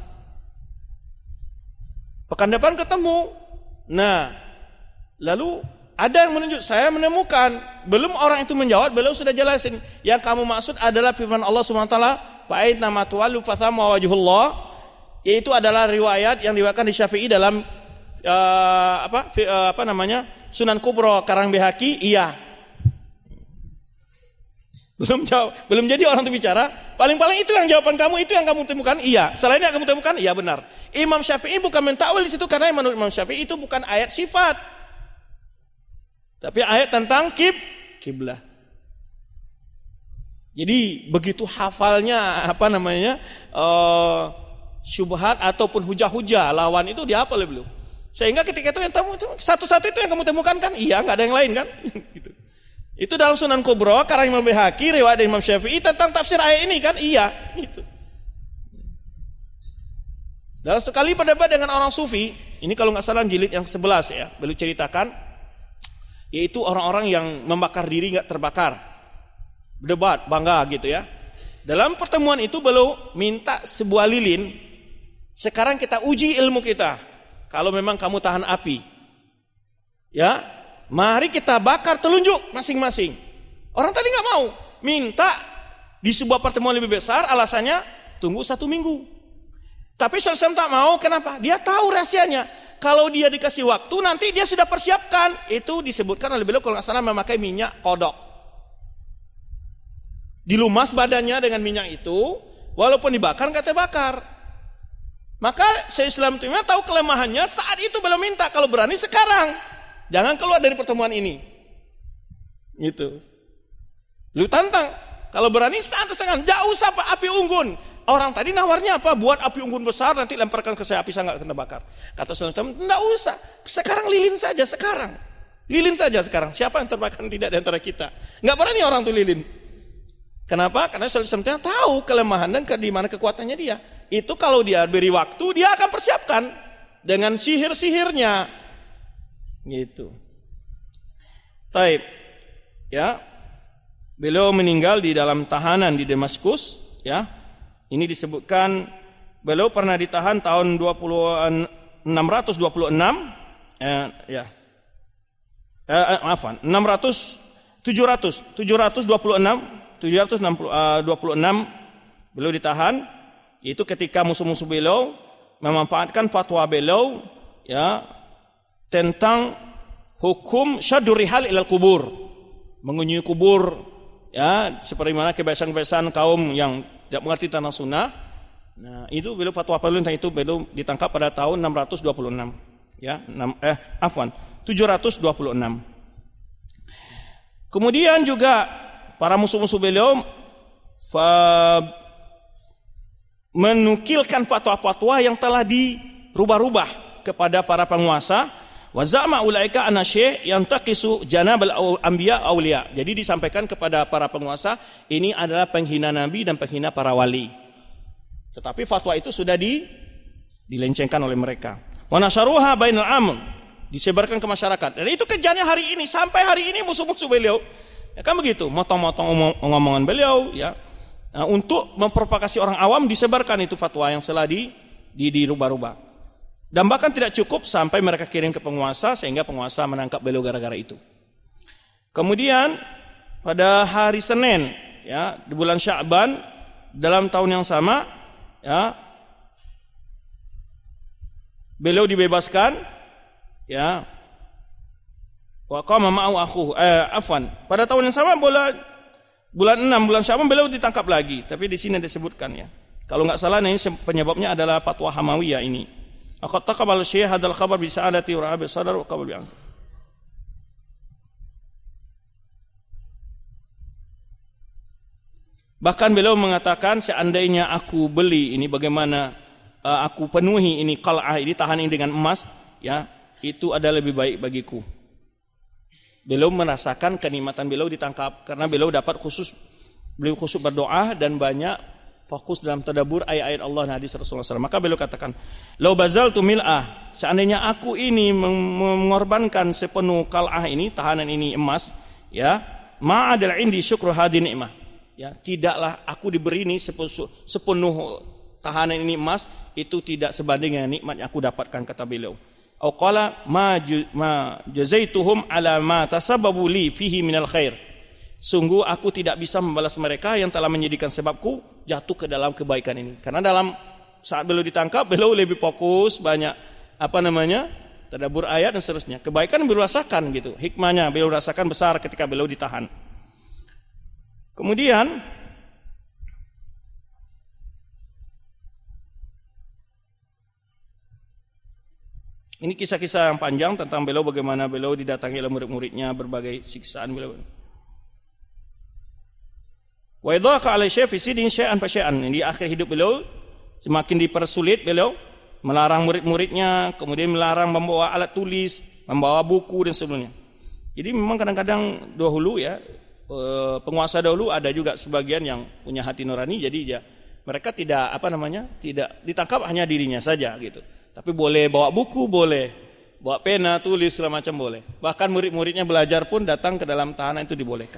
Pekan depan ketemu. Nah, lalu ada yang menunjuk, saya menemukan. Belum orang itu menjawab, beliau sudah jelasin. Yang kamu maksud adalah firman Allah subhanahu wa taala, fa'aidna ma tuwallu fathamma wajhullah. Yaitu adalah riwayat yang diriwayatkan di Syafi'i dalam uh, apa uh, apa namanya? Sunan Kubro Karang Behaki, iya. Belum jawab, belum jadi orang itu bicara. Paling-paling itu yang jawaban kamu, itu yang kamu temukan, iya. Selainnya yang kamu temukan, iya benar. Imam Syafi'i bukan mentakwil di situ karena menurut Imam Syafi'i itu bukan ayat sifat, tapi ayat tentang kib kiblah. Jadi begitu hafalnya apa namanya uh, syubhat ataupun hujah-hujah lawan itu dihafal oleh beliau. Sehingga ketika itu yang temu satu-satu itu yang kamu temukan kan? Iya, nggak ada yang lain kan? Gitu. Itu dalam Sunan Kubro karang Imam Baihaqi riwayat Imam Syafi'i tentang tafsir ayat ini kan? Iya, gitu. Dalam sekali berdebat dengan orang sufi, ini kalau nggak salah jilid yang sebelas ya, beliau ceritakan, yaitu orang-orang yang membakar diri nggak terbakar, berdebat bangga gitu ya. Dalam pertemuan itu beliau minta sebuah lilin. Sekarang kita uji ilmu kita. Kalau memang kamu tahan api, ya, mari kita bakar telunjuk masing-masing. Orang tadi nggak mau, minta di sebuah pertemuan lebih besar, alasannya tunggu satu minggu. Tapi Syaikhul tak mau, kenapa? Dia tahu rahasianya. Kalau dia dikasih waktu, nanti dia sudah persiapkan. Itu disebutkan oleh beliau kalau nggak salah memakai minyak kodok. Dilumas badannya dengan minyak itu, walaupun dibakar nggak terbakar. Maka Syekh Islam Taimiyah tahu kelemahannya, saat itu beliau minta kalau berani sekarang, jangan keluar dari pertemuan ini. Gitu. Lu tantang, kalau berani saat sekarang, jauh sampai api unggun. Orang tadi nawarnya apa? Buat api unggun besar nanti lemparkan ke saya, api saya nggak kena bakar. Kata Syekh Islam, enggak usah. Sekarang lilin saja sekarang. Lilin saja sekarang. Siapa yang terbakar tidak di antara kita? Enggak berani orang tuh lilin. Kenapa? Karena Syekh Islam tahu kelemahan dan di mana kekuatannya dia. Itu kalau dia beri waktu, dia akan persiapkan dengan sihir-sihirnya. Gitu. Taib. Ya. Beliau meninggal di dalam tahanan di Damaskus, ya. Ini disebutkan beliau pernah ditahan tahun enam ratus dua puluh enam eh, ya. Eh, maafan, enam ratus tujuh ratus tujuh ratus dua puluh enam tujuh ratus dua puluh enam beliau ditahan. Itu ketika musuh-musuh beliau memanfaatkan fatwa beliau ya tentang hukum syaddur rihal ilal kubur, mengunjungi kubur ya, seperti mana kebiasaan-kebiasaan kaum yang tidak mengerti tentang sunnah. Nah, itu beliau fatwa beliau tentang itu beliau ditangkap pada tahun enam ratus dua puluh enam ya, enam, eh afwan, tujuh ratus dua puluh enam. Kemudian juga para musuh-musuh beliau fa menukilkan fatwa-fatwa yang telah dirubah-rubah kepada para penguasa. Wa za'ama ulaika anna syekh yantaqisu janabal anbiya auliya. Jadi disampaikan kepada para penguasa ini adalah penghina nabi dan penghina para wali. Tetapi fatwa itu sudah di, dilencengkan oleh mereka. Wa nasharuha bainal am, disebarkan ke masyarakat. Dan itu kerjanya hari ini, sampai hari ini musuh-musuh beliau. Ya kan begitu, motong-motong omongan beliau ya. Nah, untuk memprovokasi orang awam disebarkan itu fatwa yang telah di, di dirubah-rubah. Dan bahkan tidak cukup sampai mereka kirim ke penguasa sehingga penguasa menangkap beliau gara-gara itu. Kemudian pada hari Senin ya, di bulan Sya'ban dalam tahun yang sama ya, beliau dibebaskan ya. Wa qama ma'ahu akhuhu eh, afwan. Pada tahun yang sama bulan bulan enam bulan Sya'ban beliau ditangkap lagi, tapi di sini disebutkan ya. Kalau enggak salah ini penyebabnya adalah fatwa Hamawiyah ini. Aqad taqabal syekh hadzal khabar bi sa'adati wa rabi sadar wa qabul bi'an. Bahkan beliau mengatakan seandainya aku beli ini bagaimana uh, aku penuhi ini qal'ah ini tahan ini dengan emas ya, itu adalah lebih baik bagiku. Beliau merasakan kenikmatan beliau ditangkap karena beliau dapat khusus beliau khusus berdoa dan banyak fokus dalam tadabbur ayat-ayat Allah dan hadis Rasulullah sallallahu alaihi wasallam. Maka beliau katakan, "Lau bazaltu mil'ah," seandainya aku ini mengorbankan sepenuh qal'ah ini, tahanan ini emas, ya, ma'adal indi syukru hadhihi ni'mah. Ya, tidaklah aku diberi ini sepenuh, sepenuh tahanan ini emas, itu tidak sebanding dengan nikmat yang aku dapatkan, kata beliau. Au qala ma ma jazaituhum ala ma tasabbabu li fihi minal khair. Sungguh aku tidak bisa membalas mereka yang telah menjadikan sebabku jatuh ke dalam kebaikan ini. Karena dalam saat beliau ditangkap, beliau lebih fokus banyak apa namanya? Tadabbur ayat dan seterusnya. Kebaikan beliau rasakan gitu. Hikmahnya beliau rasakan besar ketika beliau ditahan. Kemudian ini kisah-kisah yang panjang tentang beliau bagaimana beliau didatangi oleh murid-muridnya, berbagai siksaan beliau. Wa idhaqa ala syekh fi sidin syai'an fa syai'an. Di akhir hidup beliau semakin dipersulit beliau melarang murid-muridnya, kemudian melarang membawa alat tulis, membawa buku dan sebagainya. Jadi memang kadang-kadang dahulu ya penguasa dahulu ada juga sebagian yang punya hati nurani, jadi ya mereka tidak apa namanya tidak ditangkap hanya dirinya saja gitu. Tapi boleh bawa buku, boleh bawa pena, tulis segala macam boleh. Bahkan murid-muridnya belajar pun datang ke dalam tahanan itu dibolehkan.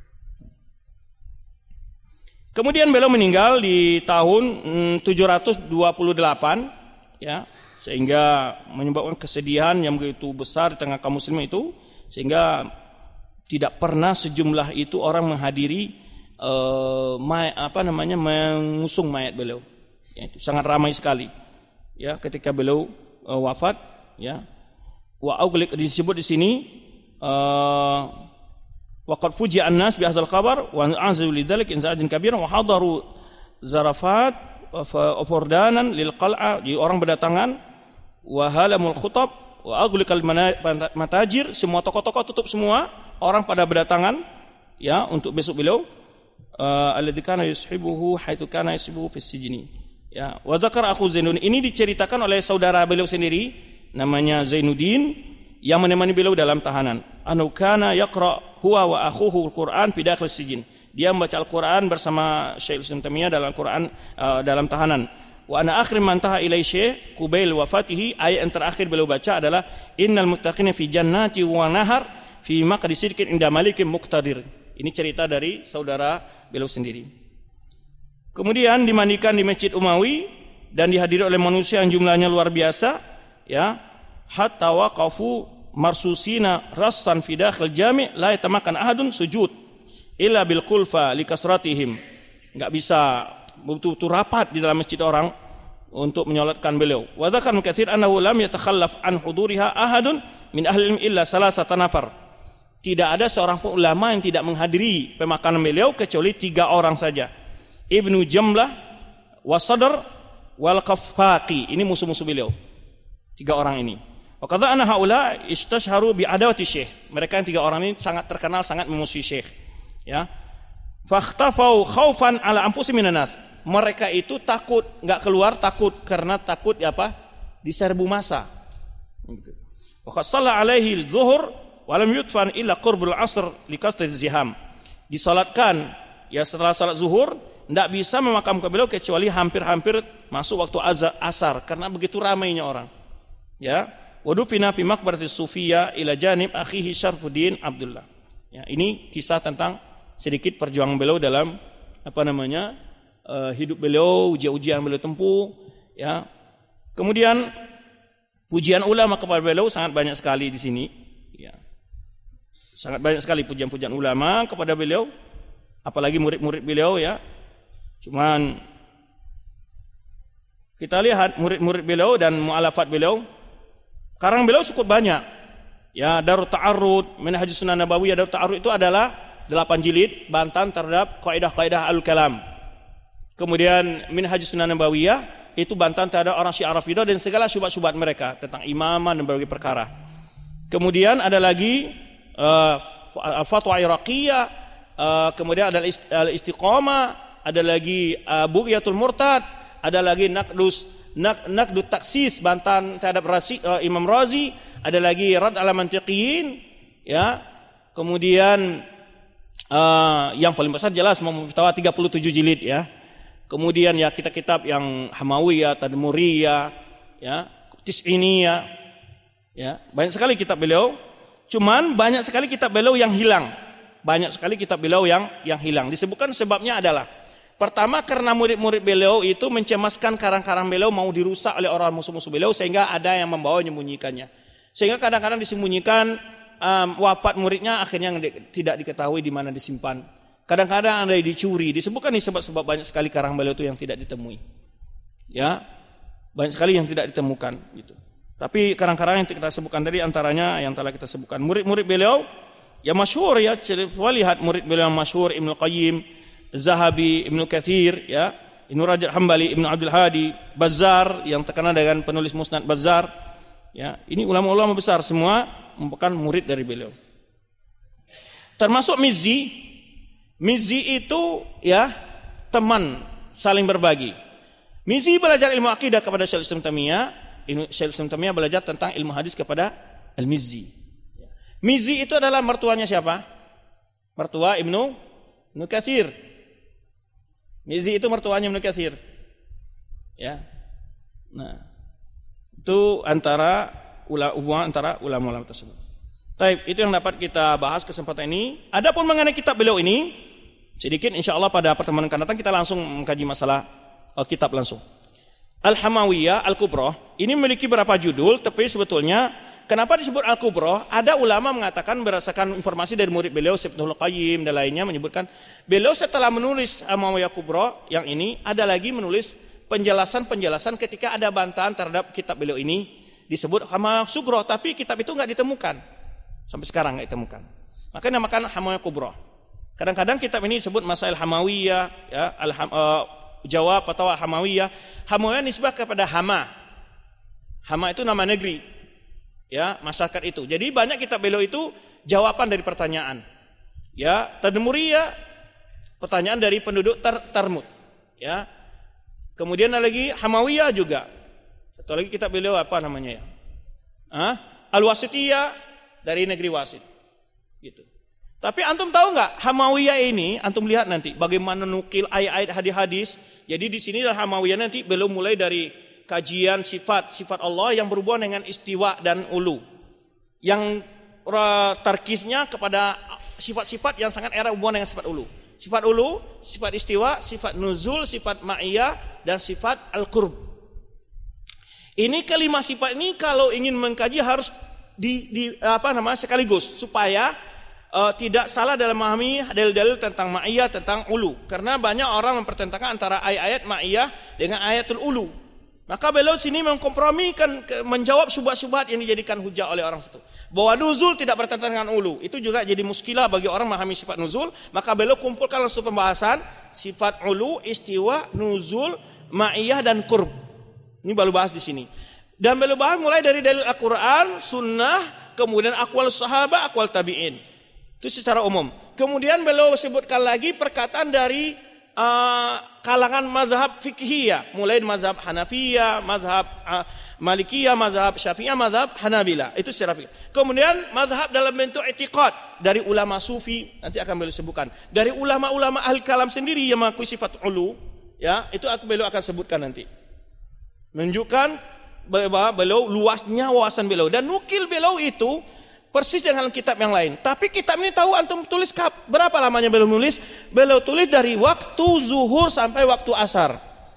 Kemudian beliau meninggal di tahun tujuh ratus dua puluh delapan ya, sehingga menyebabkan kesedihan yang begitu besar di tengah kaum muslimin itu, sehingga tidak pernah sejumlah itu orang menghadiri uh, may, apa namanya mengusung mayat beliau. Ya, itu sangat ramai sekali. Ya, ketika beliau uh, wafat ya, wa aughliq disebut di sini uh, waqad fuji'a an-nas bi hadzal khabar wa anzalu lidzalik inza'ajin kabiran wa hadaru zarafat wa furdanan lil qal'a. Jadi orang berdatangan wa halamul khutab wa aughliqal matajir, semua toko-toko tutup semua, orang pada berdatangan ya untuk besok beliau uh, alladzi kana yushibuhu haitsu kana yushibuhu fis sijni. Ya, wa zakara akhu Zainuddin, ini diceritakan oleh saudara beliau sendiri namanya Zainuddin yang menemani beliau dalam tahanan. Anu kana yaqra huwa wa akhuhu al-Qur'an fi dakhil sijin. Dia membaca Al-Qur'an bersama Syekh Islam Taimiyah dalam Quran uh, dalam tahanan. Wa ana akhir man taha ilai Syekh qubail wafatihi, ayat yang terakhir beliau baca adalah innal muttaqina fi jannati wa nahar fi maqdi sidqin inda malikin muqtadir. Ini cerita dari saudara beliau sendiri. Kemudian dimandikan di Masjid Umawi dan dihadiri oleh manusia yang jumlahnya luar biasa ya, hatta waqafu marsusina rassan fi dakhil jami' la yatamakan ahadun sujud illa bil kulfa li kasratihim. Enggak bisa betul-betul rapat di dalam masjid orang untuk menyolatkan beliau. Wa dzakar katsir annahu lam yatakhallaf an huduriha ahadun min ahli ilmi illa salasata nafar. Tidak ada seorang pun ulama yang tidak menghadiri pemakaman beliau kecuali tiga orang saja. Ibnu Jamlah, Wasadar, wal Qaffaqi. Ini musuh-musuh beliau. Tiga orang ini. Wa qadha anna haula istashharu bi adawati syekh. Mereka yang tiga orang ini sangat terkenal, sangat memusuhi syekh. Ya. Fakhtafau khaufan ala anfusihim minan nas. Mereka itu takut, enggak keluar takut karena takut ya apa? Diserbu massa. Gitu. Wa qasalla alaihi az-zuhur wa lam yutfan illa qurbul asr likasri ziham. Disalatkan ya setelah salat zuhur, tidak bisa memakamkan beliau kecuali hampir-hampir masuk waktu azar, asar karena begitu ramainya orang. Ya, wadufina fi maqbaratis Sufiyah ila janib akhihi Syarfuddin Abdullah. Ya, ini kisah tentang sedikit perjuangan beliau dalam apa namanya? Uh, hidup beliau, ujian-ujian beliau tempuh, ya. Kemudian pujian ulama kepada beliau sangat banyak sekali di sini, ya. Sangat banyak sekali pujian-pujian ulama kepada beliau, apalagi murid-murid beliau, ya. Cuman kita lihat murid-murid beliau dan mu'alafat beliau, karang beliau cukup banyak. Ya, Darut Ta'arrud, Minhajus Sunnah Nabawiyah, Darut Ta'arrud itu adalah delapan jilid bantahan terhadap kaidah-kaidah Al-Kalam. Kemudian Minhajus Sunnah Nabawiyah itu bantahan terhadap orang Syiah Rafidah dan segala syubhat-syubhat mereka tentang imamah dan berbagai perkara. Kemudian ada lagi uh, Fatwa Iraqiyah, uh, kemudian ada Al-Istiqamah, ada lagi uh, Bughyatul Murtad, ada lagi Naqdus Nak, Naqdut Taksis, bantahan terhadap Rasi, uh, Imam Razi, ada lagi Rad ala Mantiqiyin, ya. Kemudian uh, yang paling besar jelas Muftawah tiga puluh tujuh jilid, ya. Kemudian ya kitab-kitab yang Hamawiyah, Tadmuriyah, ya, Tis'iniyah, ya. Banyak sekali kitab beliau. Cuman banyak sekali kitab beliau yang hilang. Banyak sekali kitab beliau yang yang hilang. Disebutkan sebabnya adalah pertama karena murid-murid beliau itu mencemaskan karang-karang beliau mau dirusak oleh orang musuh-musuh beliau sehingga ada yang membawa menyembunyikannya. Sehingga kadang-kadang disembunyikan, um, wafat muridnya akhirnya tidak diketahui di mana disimpan. Kadang-kadang ada yang dicuri. Disebutkan nih sebab-sebab banyak sekali karang beliau itu yang tidak ditemui. Ya, banyak sekali yang tidak ditemukan gitu. Tapi karang-karang yang kita sebutkan tadi antaranya yang telah kita sebutkan. Murid-murid beliau yang masyhur, ya, coba lihat murid beliau yang masyhur Ibnu Qayyim, Zahabi, Ibnu Katsir, ya, Ibnu Rajab Hambali, Ibnu Abdul Hadi, Bazzar yang terkenal dengan penulis Musnad Bazzar, ya. Ini ulama-ulama besar semua merupakan murid dari beliau. Termasuk Mizzi. Mizzi itu, ya, teman saling berbagi. Mizzi belajar ilmu akidah kepada Syaikhul Islam Taimiyah, Syaikhul Islam Taimiyah belajar tentang ilmu hadis kepada Al-Mizzi. Mizzi itu adalah mertuanya siapa? Mertua Ibnu Ibnu Katsir. Mizzi itu mertuanya Ibnu Katsir. Ya. Nah, itu antara ulama antara ulama-ulama tersebut. Baik, itu yang dapat kita bahas kesempatan ini. Adapun mengenai kitab beliau ini, sedikit insyaallah pada pertemuan akan datang kita langsung mengkaji masalah uh, kitab langsung. Al-Hamawiyah Al-Kubra ini memiliki beberapa judul, tapi sebetulnya kenapa disebut Al-Kubra? Ada ulama mengatakan berdasarkan informasi dari murid beliau Ibnu Qayyim dan lainnya menyebutkan beliau setelah menulis Al-Hamawiyah Kubra yang ini ada lagi menulis penjelasan-penjelasan ketika ada bantahan terhadap kitab beliau ini disebut Hamawiyah Sughra, tapi kitab itu enggak ditemukan. Sampai sekarang enggak ditemukan. Maka dinamakan Hamawiyah Kubra. Kadang-kadang kitab ini disebut Masail Hamawiyah, ya, al uh, jawab atau Hamawiyah. Hamawiyah nisbah kepada Hama. Hama itu nama negeri. Ya, masyarakat itu. Jadi banyak kitab beliau itu jawaban dari pertanyaan. Ya, Tadmuriyah pertanyaan dari penduduk tar Tarmut. Ya. Kemudian ada lagi Hamawiyah juga. Satu lagi kitab beliau apa namanya ya? Ah, Al-Wasitiyah dari negeri Wasit. Gitu. Tapi antum tahu nggak Hamawiyah ini? Antum lihat nanti bagaimana nukil ayat-ayat hadis-hadis. Jadi di sini adalah Hamawiyah nanti beliau mulai dari kajian sifat-sifat Allah yang berhubungan dengan istiwa dan ulu. Yang tarkisnya kepada sifat-sifat yang sangat erat hubungan dengan sifat ulu. Sifat ulu, sifat istiwa, sifat nuzul, sifat ma'iyah, dan sifat al-qurb. Ini kelima sifat ini kalau ingin mengkaji harus di, di apa namanya sekaligus supaya uh, tidak salah dalam memahami dalil-dalil tentang ma'iyah, tentang ulu. Karena banyak orang mempertentangkan antara ayat-ayat ma'iyah dengan ayatul ulu. Maka beliau sini mengkompromikan, menjawab syubhat-syubhat yang dijadikan hujah oleh orang itu. Bahwa nuzul tidak bertentangan dengan ulu. Itu juga jadi muskilah bagi orang memahami sifat nuzul. Maka beliau kumpulkan langsung pembahasan sifat ulu, istiwa, nuzul, ma'iyah dan qurb. Ini baru bahas di sini. Dan beliau bahas mulai dari dalil Al-Quran, sunnah, kemudian aqwal sahabat, aqwal tabi'in. Itu secara umum. Kemudian beliau sebutkan lagi perkataan dari uh, kalangan mazhab fikhiyah. Mulai dari mazhab Hanafiyah, mazhab uh, Malikiyah, mazhab Syafi'iyah, mazhab Hanabila. Itu secara fikih. Kemudian mazhab dalam bentuk i'tiqad dari ulama sufi, nanti akan beliau sebutkan. Dari ulama-ulama ahli kalam sendiri yang mengakui sifat ulu, ya, itu beliau akan sebutkan nanti. Menunjukkan beliau luasnya wawasan beliau dan nukil beliau itu persis dengan kitab yang lain. Tapi kitab ini tahu antum tulis berapa lamanya beliau nulis? Beliau tulis dari waktu zuhur sampai waktu asar.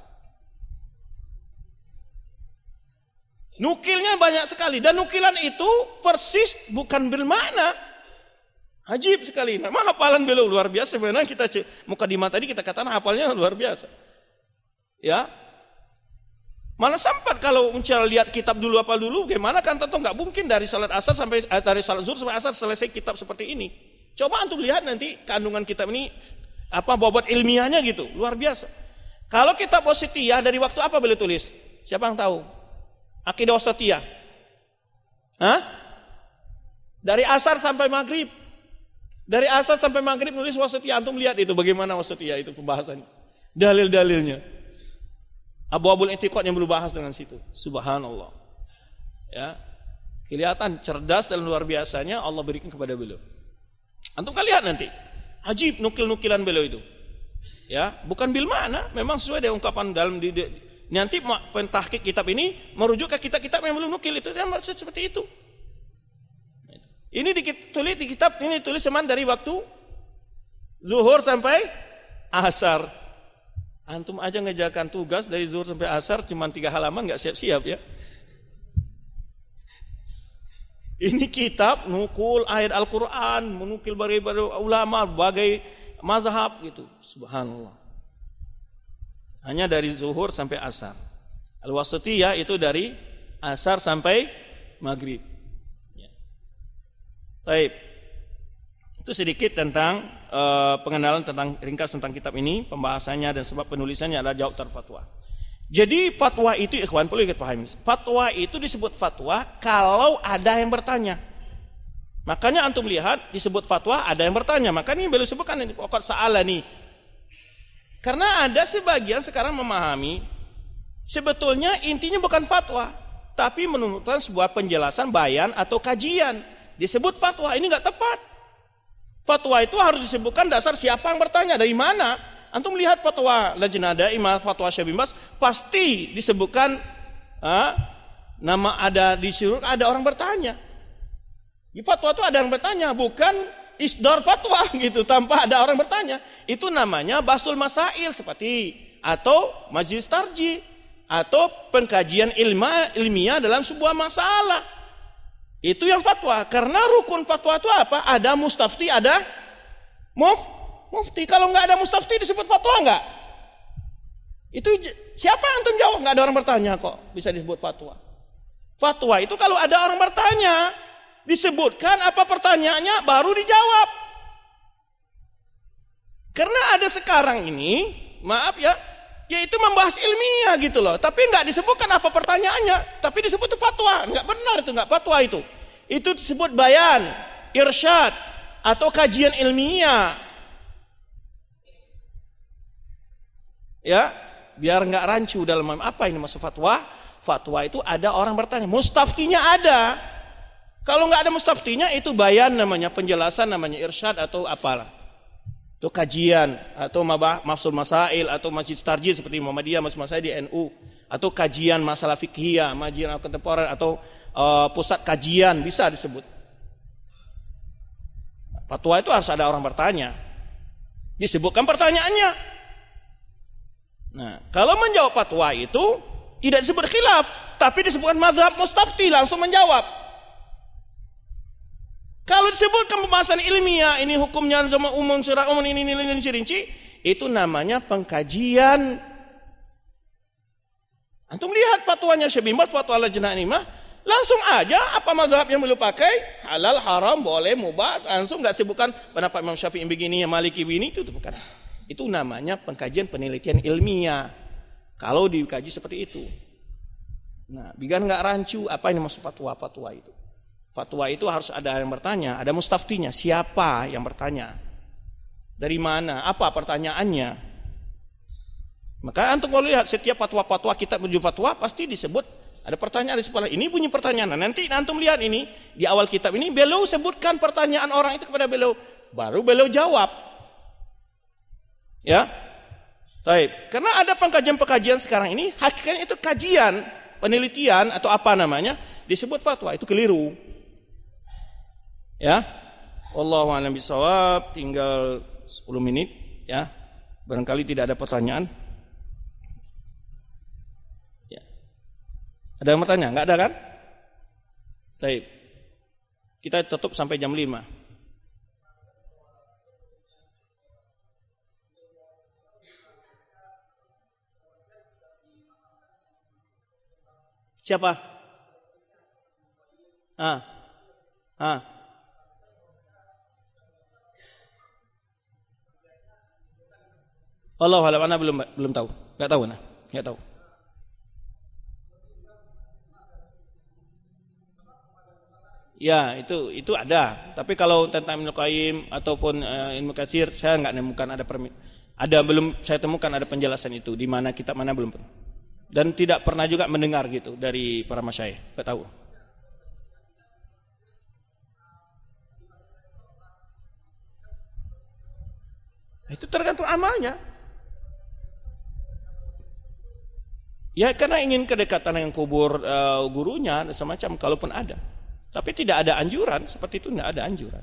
Nukilnya banyak sekali dan nukilan itu persis bukan bermakna. Ajib sekali. Memang hafalan beliau luar biasa. Sebenarnya kita mukadimah tadi kita katakan hafalnya luar biasa. Ya. Mana sempat kalau mencari lihat kitab dulu apa dulu, gimana kan tentu nggak mungkin dari salat asar sampai dari salat zuhur sampai asar selesai kitab seperti ini. Coba antum lihat nanti kandungan kitab ini apa bobot ilmiahnya gitu, luar biasa. Kalau kitab Wasithiyah dari waktu apa beliau tulis? Siapa yang tahu? Aqidah Wasithiyah. Hah? Dari asar sampai maghrib. Dari asar sampai maghrib nulis Wasithiyah. Antum lihat itu bagaimana Wasithiyah itu pembahasannya. Dalil-dalilnya. Abu-abul i'tiqad yang beliau bahas dengan situ. Subhanallah. Ya. Kelihatan cerdas dan luar biasanya Allah berikan kepada beliau. Antum kan lihat nanti. Ajib nukil-nukilan beliau itu. Ya, bukan bil makna, memang sesuai dengan ungkapan dalam di, di, nanti pentahqiq kitab ini merujuk ke kitab-kitab yang belum nukil itu yang maksud seperti itu. Ini ditulis di kitab ini tulis seman dari waktu zuhur sampai asar. Antum aja ngejakan tugas dari zuhur sampai asar cuma tiga halaman nggak siap-siap ya. Ini kitab nukul ayat Al-Quran, menukil berbagai ulama, berbagai mazhab gitu. Subhanallah. Hanya dari zuhur sampai asar. Al-Wasithiyah itu dari asar sampai maghrib. Ya. Baik. Itu sedikit tentang uh, pengenalan tentang ringkas tentang kitab ini, pembahasannya dan sebab penulisannya adalah jawab terfatwa. Jadi fatwa itu ikhwan perlu kita pahami. Fatwa itu disebut fatwa kalau ada yang bertanya. Makanya antum lihat disebut fatwa ada yang bertanya. Makanya beliau sebutkan ini pokok sa'ala nih. Karena ada sebagian sekarang memahami sebetulnya intinya bukan fatwa, tapi menuntutkan sebuah penjelasan, bayan atau kajian. Disebut fatwa, ini enggak tepat. Fatwa itu harus disebutkan dasar siapa yang bertanya, dari mana. Antum lihat fatwa Lajnah Daimah, fatwa Syekh bin Baz, pasti disebutkan ha, nama ada disuruh ada orang bertanya. Di fatwa itu ada yang bertanya, bukan isdar fatwa gitu tanpa ada orang bertanya. Itu namanya basul masail seperti atau majlis tarjih atau pengkajian ilma, ilmiah dalam sebuah masalah. Itu yang fatwa. Karena rukun fatwa itu apa? Ada mustafti, ada muf, mufti. Kalau nggak ada mustafti disebut fatwa nggak? Itu siapa yang antum jawab? Nggak ada orang bertanya kok bisa disebut fatwa. Fatwa itu kalau ada orang bertanya, disebutkan apa pertanyaannya baru dijawab. Karena ada sekarang ini, maaf ya, yaitu membahas ilmiah gitu loh, tapi nggak disebutkan apa pertanyaannya, tapi disebut itu fatwa. Nggak benar itu, nggak fatwa itu. Itu disebut bayan, irsyad atau kajian ilmiah. Ya, biar nggak rancu dalam apa ini maksud fatwa. Fatwa itu ada orang bertanya, mustaftinya ada. Kalau nggak ada mustaftinya itu bayan namanya, penjelasan namanya, irsyad atau apalah. Itu kajian atau mafsul masail atau masjid tarjih seperti Muhammadiyah, masjid masail di N U, atau kajian masalah fikhiyah, kajian kontemporer atau uh, pusat kajian bisa disebut. Fatwa itu harus ada orang bertanya. Disebutkan pertanyaannya. Nah, kalau menjawab fatwa itu tidak disebut khilaf, tapi disebutkan mazhab mustafti langsung menjawab. Kalau disebutkan pembahasan ilmiah, ini hukumnya sama umum, surah umum, ini, ini, ini, ini, rinci, itu namanya pengkajian. Antum lihat fatwanya Syekh bin Baz, fatwa Lajnah Daimah, langsung aja apa mazhab yang beliau pakai, halal, haram, boleh, mubah, langsung nggak sebutkan pendapat Imam Syafi'i begini, Maliki begini, itu bukan. Itu namanya pengkajian penelitian ilmiah. Kalau dikaji seperti itu. Nah, biar nggak rancu, apa ini maksud fatwa-fatwa itu? Fatwa itu harus ada yang bertanya, ada mustaftinya. Siapa yang bertanya? Dari mana? Apa pertanyaannya? Maka antum kalau lihat setiap fatwa-fatwa kitab menuju fatwa pasti disebut ada pertanyaan di sebelah. Ini bunyi pertanyaan. Nanti antum lihat ini di awal kitab ini beliau sebutkan pertanyaan orang itu kepada beliau, baru beliau jawab. Ya. Baik. Karena ada pengkajian-pengkajian sekarang ini hakikatnya itu kajian, penelitian atau apa namanya disebut fatwa, itu keliru. Ya. Wallahu a'lam bishawab. Tinggal sepuluh menit ya. Barangkali tidak ada pertanyaan. Ya. Ada yang bertanya? Enggak ada kan? Baik. Kita tutup sampai jam lima. Siapa? Ah. Ah. Allah alam, ana belum belum tahu. Enggak tahu nah. Enggak tahu. Ya, itu itu ada. Tapi kalau tentang Ibnu Qayyim ataupun uh, Ibnu Katsir saya enggak menemukan ada permi- ada belum saya temukan ada penjelasan itu di mana kitab mana belum. Dan tidak pernah juga mendengar gitu dari para masyayikh, enggak tahu. Itu tergantung amalnya. Ya karena ingin kedekatan dengan kubur uh, gurunya semacam kalaupun ada. Tapi tidak ada anjuran seperti itu, tidak ada anjuran.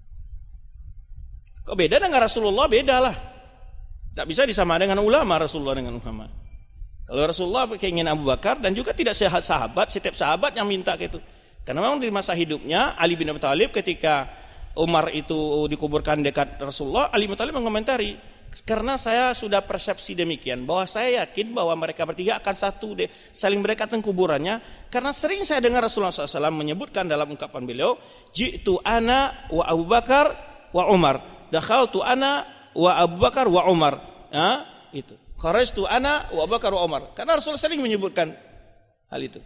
Kok beda dengan Rasulullah? Bedalah. Tak bisa disamakan dengan ulama Rasulullah dengan ulama. Kalau Rasulullah keinginan Abu Bakar dan juga tidak sehat sahabat, setiap sahabat yang minta gitu. Karena memang di masa hidupnya Ali bin Abi Thalib ketika Umar itu dikuburkan dekat Rasulullah, Ali bin Abi Thalib mengomentari, karena saya sudah persepsi demikian bahwa saya yakin bahwa mereka bertiga akan satu deh, saling berdekatan kuburannya. Karena sering saya dengar Rasulullah shallallahu alaihi wasallam menyebutkan dalam ungkapan beliau, ji'tu ana wa Abu Bakar wa Umar, dakhaltu ana wa Abu Bakar wa Umar. Nah, itu. Kharajtu ana wa Abu Bakar wa Umar. Karena Rasulullah sering menyebutkan hal itu.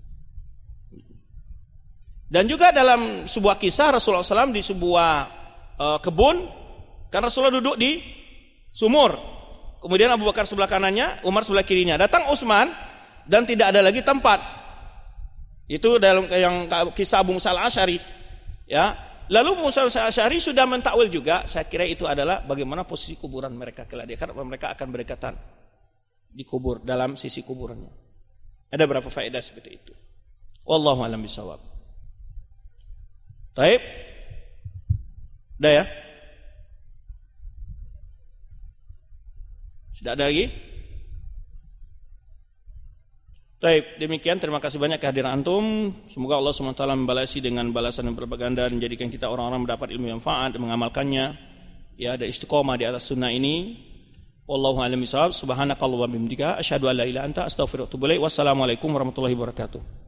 Dan juga dalam sebuah kisah Rasulullah shallallahu alaihi wasallam di sebuah uh, kebun, karena Rasulullah duduk di sumur. Kemudian Abu Bakar sebelah kanannya, Umar sebelah kirinya. Datang Utsman dan tidak ada lagi tempat. Itu dalam yang kisah Abu Musa al-Asy'ari. Ya. Lalu Abu Musa al-Asy'ari sudah mentakwil juga, saya kira itu adalah bagaimana posisi kuburan mereka kelak di akhirat, mereka akan berdekatan dikubur dalam sisi kuburannya. Ada berapa faedah seperti itu. Wallahu a'lam bishawab. Baik. Udah ya? Sudah ada lagi? Baik, demikian terima kasih banyak kehadiran antum. Semoga Allah subhanahu wa taala membalasi dengan balasan yang berpaganda dan menjadikan kita orang-orang mendapat ilmu yang manfaat dan mengamalkannya. Ya, ada istiqomah di atas sunnah ini. Wallahu a'lam bishawab. Subhanakallahumma wa bihamdika asyhadu an la ilaha illa anta astaghfiruka wa atubu ilaik. Wassalamualaikum warahmatullahi wabarakatuh.